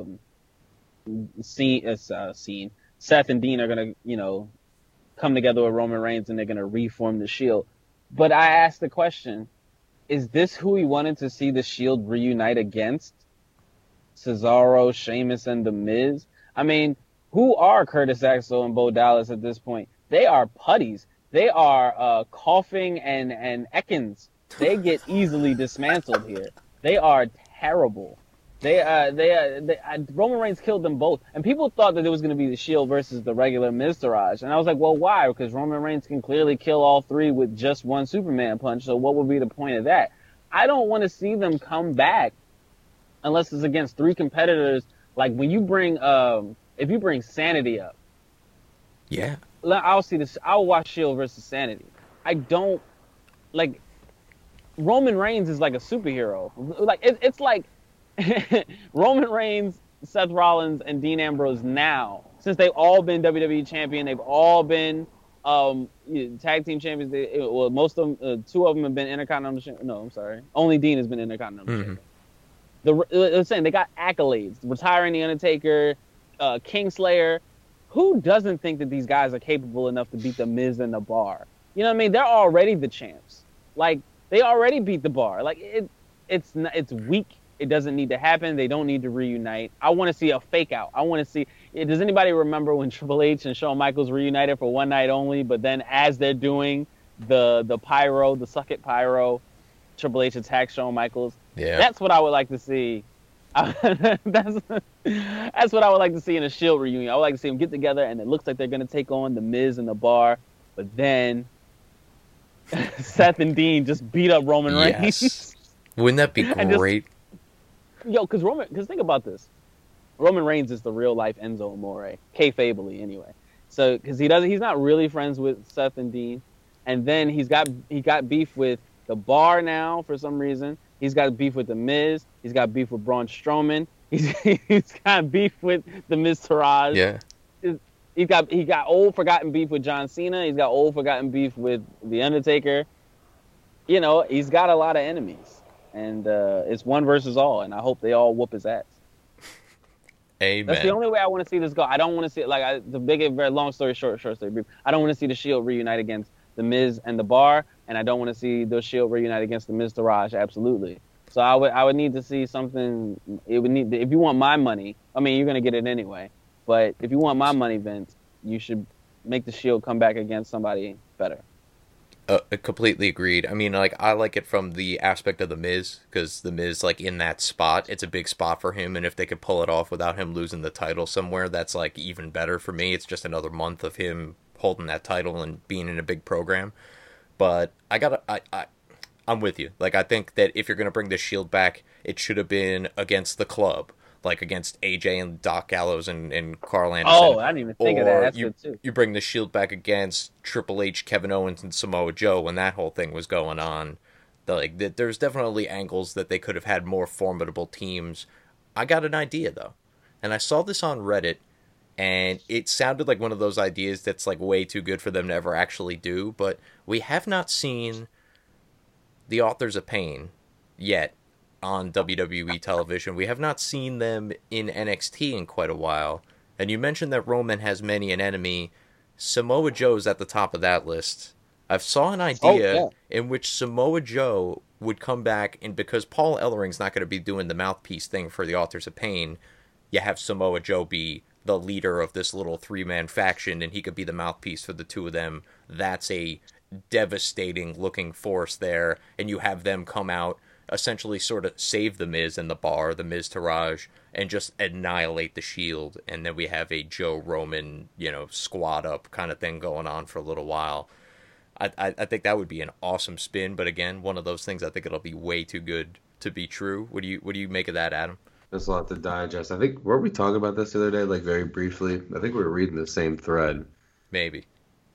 Seth and Dean are gonna, come together with Roman Reigns, and they're gonna reform the Shield. But I asked the question: is this who we wanted to see the Shield reunite against? Cesaro, Sheamus, and The Miz? I mean, who are Curtis Axel and Bo Dallas at this point? They are putties. They are Coughing and Ekins. They get easily dismantled here. They are terrible. Roman Reigns killed them both, and people thought that it was going to be the Shield versus the regular Miztourage, and I was like, well, why? Because Roman Reigns can clearly kill all three with just one Superman punch. So what would be the point of that? I don't want to see them come back unless it's against three competitors. Like when you bring, if you bring Sanity up, yeah, I'll see this. I'll watch Shield versus Sanity. I don't like. Roman Reigns is like a superhero. Like it's like Roman Reigns, Seth Rollins, and Dean Ambrose now, since they've all been WWE champion, they've all been tag team champions. Most of them, 2 of them have been Intercontinental champion. No, I'm sorry. Only Dean has been Intercontinental champion. They're saying they got accolades, retiring The Undertaker, Kingslayer. Who doesn't think that these guys are capable enough to beat The Miz and The Bar? You know what I mean? They're already the champs. Like, they already beat The Bar. Like, it's weak. It doesn't need to happen. They don't need to reunite. I want to see a fake out. I want to see. Does anybody remember when Triple H and Shawn Michaels reunited for one night only? But then as they're doing the Suck It Pyro, Triple H attacks Shawn Michaels. Yeah. That's what I would like to see That's what I would like to see in a Shield reunion. I would like to see them get together, and it looks like they're gonna take on the Miz and the Bar, but then Seth and Dean just beat up Roman Reigns. Yes. Wouldn't that be great? Because think about this. Roman Reigns is the real life Enzo Amore, kayfably anyway. So because he's not really friends with Seth and Dean, and then he got beef with the Bar now for some reason. He's got beef with the Miz. He's got beef with Braun Strowman. He's got beef with the Miz Taraj. Yeah. He got old forgotten beef with John Cena. He's got old forgotten beef with The Undertaker. You know, he's got a lot of enemies, and it's one versus all. And I hope they all whoop his ass. Amen. That's the only way I want to see this go. I don't want to see it very long story short story brief. I don't want to see the Shield reunite against the Miz and the Bar, and I don't want to see the Shield reunite against the Miz Taraj. Absolutely. So I would need to see something. If you want my money, I mean you're gonna get it anyway. But if you want my money, Vince, you should make the Shield come back against somebody better. Completely agreed. I mean, like, I like it from the aspect of the Miz, because the Miz, like, in that spot, it's a big spot for him, and if they could pull it off without him losing the title somewhere, that's, like, even better for me. It's just another month of him holding that title and being in a big program. But I'm with you. Like, I think that if you're going to bring the Shield back, it should have been against the club. Like against AJ and Doc Gallows and Carl Anderson. Oh, I didn't even think of that. That's good too. You bring the Shield back against Triple H, Kevin Owens, and Samoa Joe when that whole thing was going on. There's definitely angles that they could have had more formidable teams. I got an idea though, and I saw this on Reddit, and it sounded like one of those ideas that's like way too good for them to ever actually do. But we have not seen the Authors of Pain yet on WWE television. We have not seen them in NXT in quite a while. And you mentioned that Roman has many an enemy. Samoa Joe's at the top of that list. I saw an idea in which Samoa Joe would come back, and because Paul Ellering's not going to be doing the mouthpiece thing for the Authors of Pain, you have Samoa Joe be the leader of this little three-man faction, and he could be the mouthpiece for the two of them. That's a devastating looking force there, and you have them come out, essentially sort of save the Miz and the Bar, the Miz Taraj, and just annihilate the Shield, and then we have a Joe Roman, squad up kind of thing going on for a little while. I think that would be an awesome spin, but again, one of those things I think it'll be way too good to be true. What do you make of that, Adam? There's a lot to digest. I think, were we talking about this the other day, like very briefly? I think we were reading the same thread. Maybe.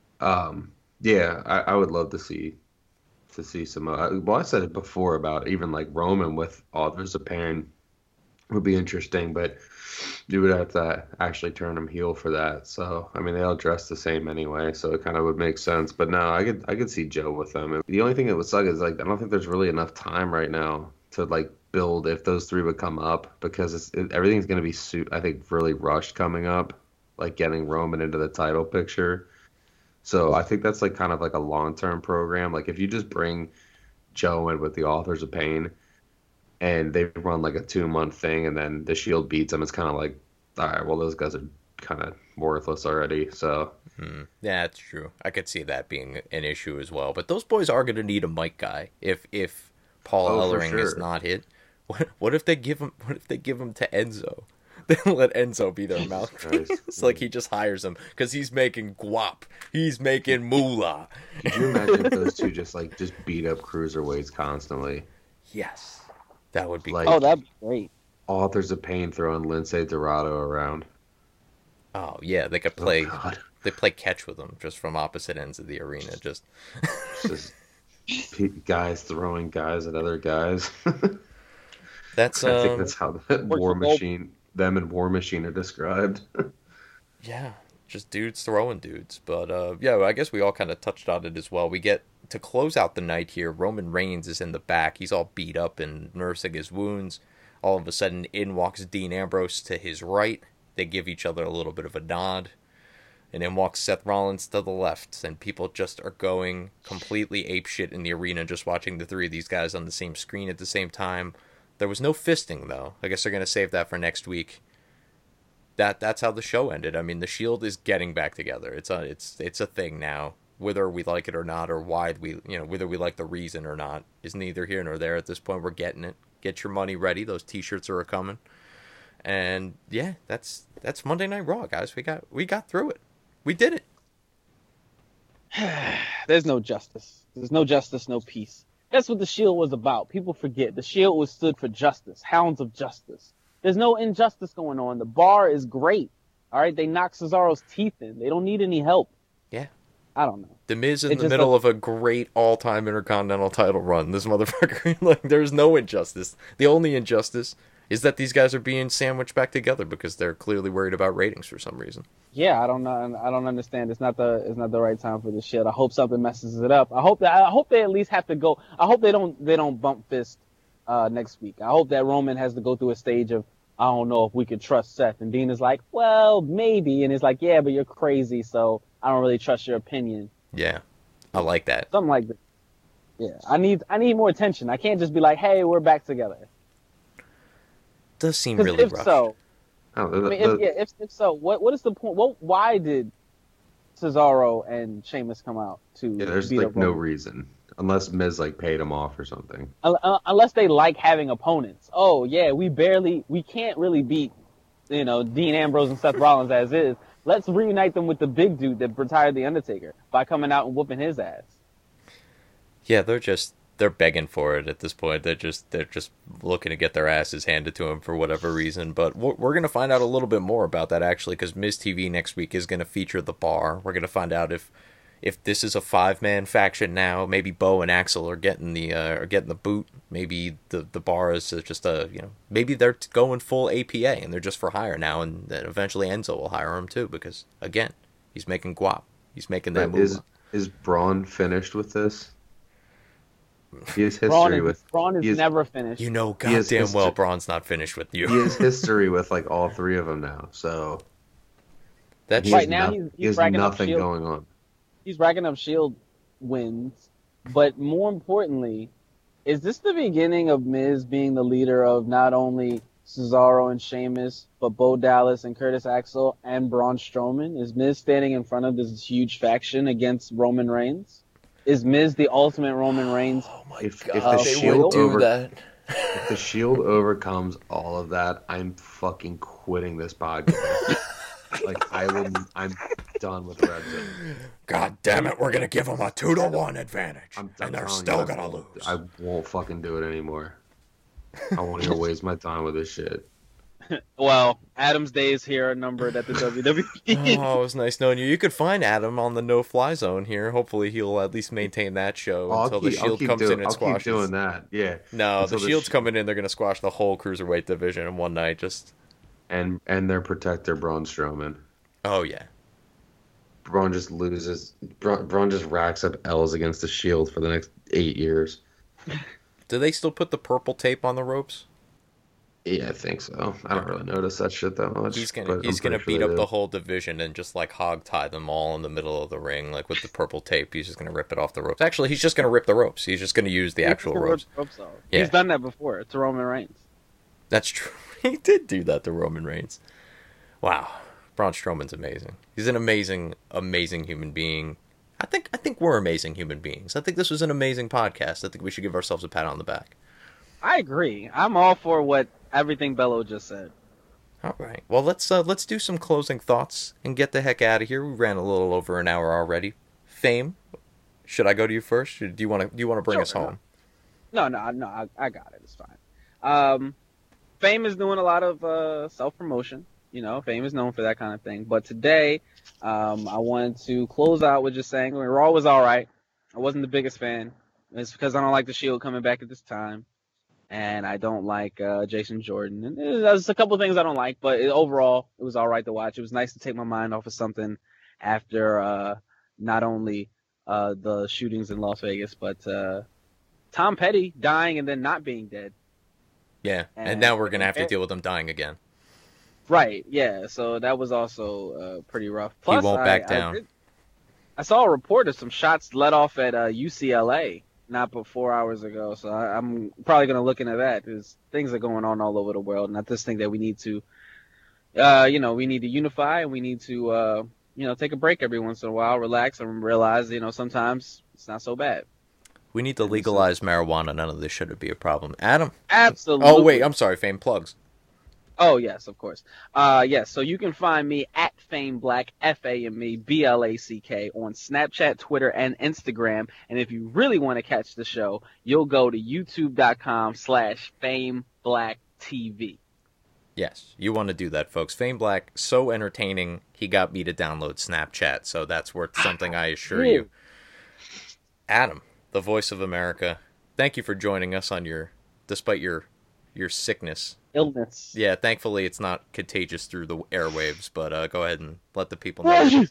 Yeah, I would love to see some. Well, I said it before about even like Roman with Authors of Pain would be interesting, but you would have to actually turn him heel for that. So I mean, they all dress the same anyway, so it kind of would make sense. But no, I could see Joe with them. The only thing that would suck is like I don't think there's really enough time right now to like build if those three would come up, because everything's going to be I think really rushed coming up, like getting Roman into the title picture. So I think that's like kind of like a long-term program. Like if you just bring Joe in with the Authors of Pain and they run like a 2-month thing and then the Shield beats them, it's kind of like, all right, well, those guys are kind of worthless already. So yeah, that's true. I could see that being an issue as well. But those boys are going to need a mic guy if Paul Ellering is not hit. What if they give him to Enzo? They let Enzo be their mouthpiece. It's like he just hires him because he's making guap. He's making moolah. Could you imagine if those two just beat up cruiserweights constantly? Yes, that would be. Like, oh, that'd be great. Authors of Pain throwing Lince Dorado around. Oh yeah, they could play. They play catch with them just from opposite ends of the arena. Just guys throwing guys at other guys. That's. I think that's how the War Machine. Them and War Machine are described. Yeah, just dudes throwing dudes. But yeah, I guess we all kind of touched on it as well. We get to close out the night here. Roman Reigns is in the back. He's all beat up and nursing his wounds. All of a sudden, in walks Dean Ambrose to his right. They give each other a little bit of a nod. And in walks Seth Rollins to the left. And people just are going completely apeshit in the arena just watching the three of these guys on the same screen at the same time. There was no fisting, though. I guess they're going to save that for next week. That's how the show ended. I mean, the Shield is getting back together. It's a thing now. Whether we like it or not, or whether we like the reason or not, is neither here nor there. At this point, we're getting it. Get your money ready. Those T-shirts are coming. And yeah, that's Monday Night Raw, guys. We got through it. We did it. There's no justice. There's no justice, no peace. That's what the Shield was about. People forget. The Shield was stood for justice. Hounds of justice. There's no injustice going on. The bar is great. All right, they knocked Cesaro's teeth in. They don't need any help. Yeah. I don't know. The Miz in the middle of a great all-time Intercontinental title run. This motherfucker, like, there's no injustice. The only injustice is that these guys are being sandwiched back together because they're clearly worried about ratings for some reason. Yeah, I don't know. I don't understand. It's not the right time for the Shield. I hope something messes it up. I hope they at least have to go. I hope they don't bump fist next week. I hope that Roman has to go through a stage of, I don't know if we could trust Seth. And Dean is like, well, maybe. And he's like, yeah, but you're crazy, so I don't really trust your opinion. Yeah, I like that. Something like that. Yeah, I need more attention. I can't just be like, hey, we're back together. Does seem really rough. So, if so, what is the point? Why did Cesaro and Sheamus come out to? Yeah, there's like no reason unless Miz like paid him off or something. Unless they like having opponents. Oh yeah, we can't really beat, Dean Ambrose and Seth Rollins as is. Let's reunite them with the big dude that retired the Undertaker by coming out and whooping his ass. Yeah, they're begging for it at this point. They're just looking to get their asses handed to them for whatever reason. But we're going to find out a little bit more about that, actually, because Miz TV next week is going to feature the Bar. We're going to find out if this is a 5-man faction now. Maybe Bo and Axel are getting the boot. Maybe the Bar is just maybe they're going full APA and they're just for hire now, and then eventually Enzo will hire him too, because again, he's making guap. He's making that move. Is Braun finished with this? He has history Braun is never finished. You know goddamn well Braun's not finished with you. He has history with like all 3 of them now, so that's right now. He's has racking nothing up going on. He's racking up Shield wins, but more importantly, is this the beginning of Miz being the leader of not only Cesaro and Sheamus, but Bo Dallas and Curtis Axel and Braun Strowman? Is Miz standing in front of this huge faction against Roman Reigns? Is Miz the ultimate Roman Reigns? Oh my if god, the Shield that. If the Shield overcomes all of that, I'm fucking quitting this podcast. I'm done with Red Zone. God damn it, we're gonna give them a 2-1 advantage, and they're still gonna lose. I won't fucking do it anymore. I won't even waste my time with this shit. Well, Adam's days here are numbered at the WWE. Oh, it was nice knowing you. You could find Adam on the no-fly zone here. Hopefully, he'll at least maintain that show until the Shield comes in and squashes. I'll keep doing that. Yeah. No, the Shield's coming in. They're gonna squash the whole cruiserweight division in one night. And their protector Braun Strowman. Oh yeah. Braun just loses. Braun just racks up L's against the Shield for the next 8 years. Do they still put the purple tape on the ropes? Yeah, I think so. I don't really notice that shit that much. He's gonna beat up the whole division and just like hog tie them all in the middle of the ring, like with the purple tape. He's just gonna rip it off the ropes. Actually, he's just gonna rip the ropes. He's just gonna use the actual ropes. Yeah. He's done that before. It's Roman Reigns. That's true. He did do that to Roman Reigns. Wow, Braun Strowman's amazing. He's an amazing, amazing human being. I think we're amazing human beings. I think this was an amazing podcast. I think we should give ourselves a pat on the back. I agree. I'm all for everything Bello just said. All right. Well, let's do some closing thoughts and get the heck out of here. We ran a little over an hour already. Fame, should I go to you first? Or do you want to bring us home? No, I got it. It's fine. Fame is doing a lot of self-promotion. Fame is known for that kind of thing. But today, I wanted to close out with just saying Raw was all right. I wasn't the biggest fan. It's because I don't like the Shield coming back at this time. And I don't like Jason Jordan. And there's a couple of things I don't like, but overall, it was all right to watch. It was nice to take my mind off of something after not only the shootings in Las Vegas, but Tom Petty dying and then not being dead. Yeah, and now we're going to have to deal with him dying again. Right, yeah, so that was also pretty rough. Plus, he won't back down. I saw a report of some shots let off at UCLA not but 4 hours ago, so I'm probably going to look into that, because things are going on all over the world, and I just think that we need to, we need to unify, and we need to, take a break every once in a while, relax, and realize, sometimes it's not so bad. We need to legalize marijuana. None of this should be a problem. Adam? Absolutely. Oh, wait. I'm sorry. Fame plugs. Oh, yes, of course. Yes, so you can find me at Fame Black, FameBlack, on Snapchat, Twitter, and Instagram. And if you really want to catch the show, you'll go to youtube.com/FameBlackTV. Yes, you want to do that, folks. Fame Black, so entertaining, he got me to download Snapchat, so that's worth something, I assure you. Adam, the voice of America, thank you for joining us on despite your sickness. Illness. Yeah, thankfully it's not contagious through the airwaves, but go ahead and let the people know.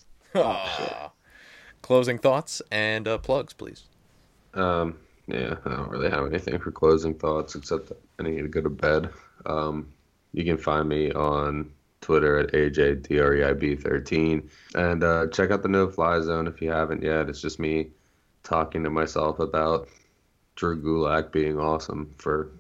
Closing thoughts and plugs, please. Yeah, I don't really have anything for closing thoughts except that I need to go to bed. You can find me on Twitter at AJDREIB13. And check out the No Fly Zone if you haven't yet. It's just me talking to myself about Drew Gulak being awesome for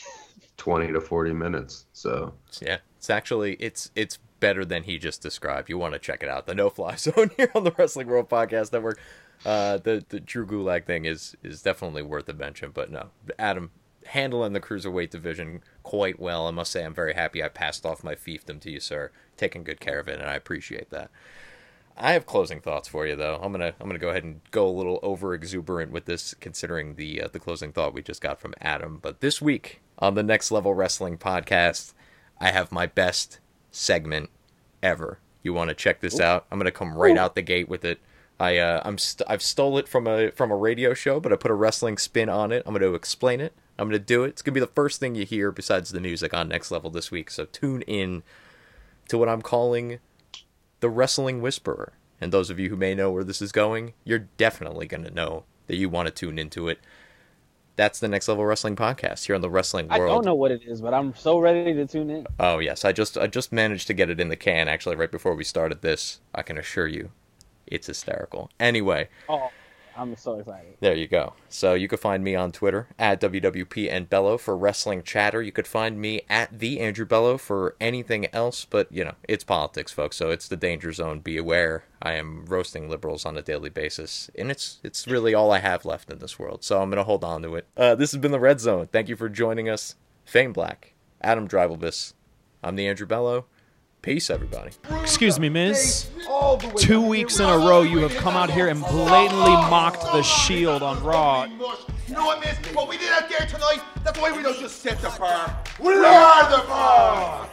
20 to 40 minutes. So yeah, it's better than he just described. You want to check it out. The No Fly Zone here on the Wrestling World Podcast Network. The Drew Gulak thing is definitely worth a mention. But no, Adam, handling the cruiserweight division quite well. I must say I'm very happy I passed off my fiefdom to you, sir. Taking good care of it, and I appreciate that. I have closing thoughts for you, though. I'm gonna go ahead and go a little over exuberant with this, considering the closing thought we just got from Adam. But this week on the Next Level Wrestling Podcast, I have my best segment ever. You want to check this out? I'm gonna come right out the gate with it. I've stole it from a radio show, but I put a wrestling spin on it. I'm going to explain it. I'm going to do it. It's going to be the first thing you hear besides the music on Next Level this week. So tune in to what I'm calling the Wrestling Whisperer. And those of you who may know where this is going, you're definitely going to know that you want to tune into it. That's the Next Level Wrestling Podcast here on the Wrestling World. I don't know what it is, but I'm so ready to tune in. Oh, yes. I just managed to get it in the can, actually, right before we started this. I can assure you, it's hysterical. Anyway. Oh, I'm so excited. There you go. So you can find me on Twitter at WWPNBello for wrestling chatter. You could find me at the Andrew Bello for anything else, but it's politics, folks. So it's the danger zone. Be aware. I am roasting liberals on a daily basis, and it's really all I have left in this world. So I'm gonna hold on to it. This has been the Red Zone. Thank you for joining us, Fame Black, Adam Drivelvis. I'm the Andrew Bello. Peace, everybody. Excuse me, Miz. 2 weeks in a row, you have come out here and blatantly mocked the Shield on Raw. You know what, Miz? What we did out there tonight, that's why we don't just set the bar. We are the bar!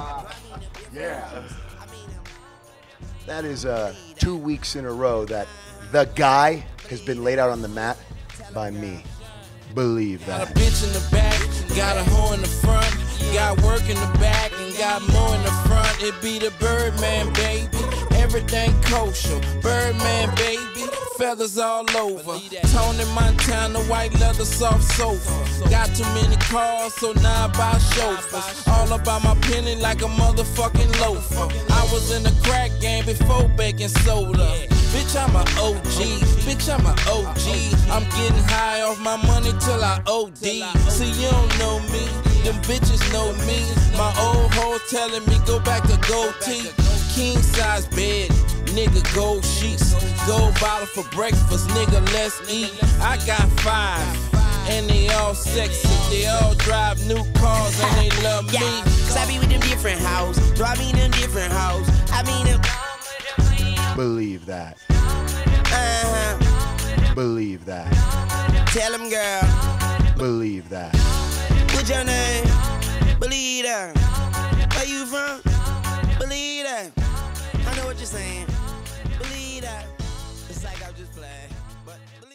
Yeah. That is 2 weeks in a row that the guy has been laid out on the mat by me. Believe that. Got a bitch in the back, got a hoe in the front, got work in the back, and got more in the front. It be the Birdman, baby. Everything kosher. Birdman, baby. Feathers all over. Tony Montana, white leather, soft sofa. Got too many cars, so now I buy chauffeurs. All about my penny like a motherfucking loafer. I was in the crack game before baking soda. Bitch, I'm a OG. Bitch, I'm a OG. I'm getting high off my money till I OD. See, you don't know me. Them bitches know me. My old hoe telling me go back to gold teeth. King size bed, nigga, gold sheets. Gold bottle for breakfast, nigga, let's eat. I got 5, and they all sexy. They all drive new cars, and they love me. Cause I be with them different hoes. Do I mean them different hoes? I mean them. Believe that. Believe that. Tell them, girl. Believe that. What's your name? Believe that. Where you from? Believe that. I know what you're saying. Believe that. It's like I'm just playing. But believe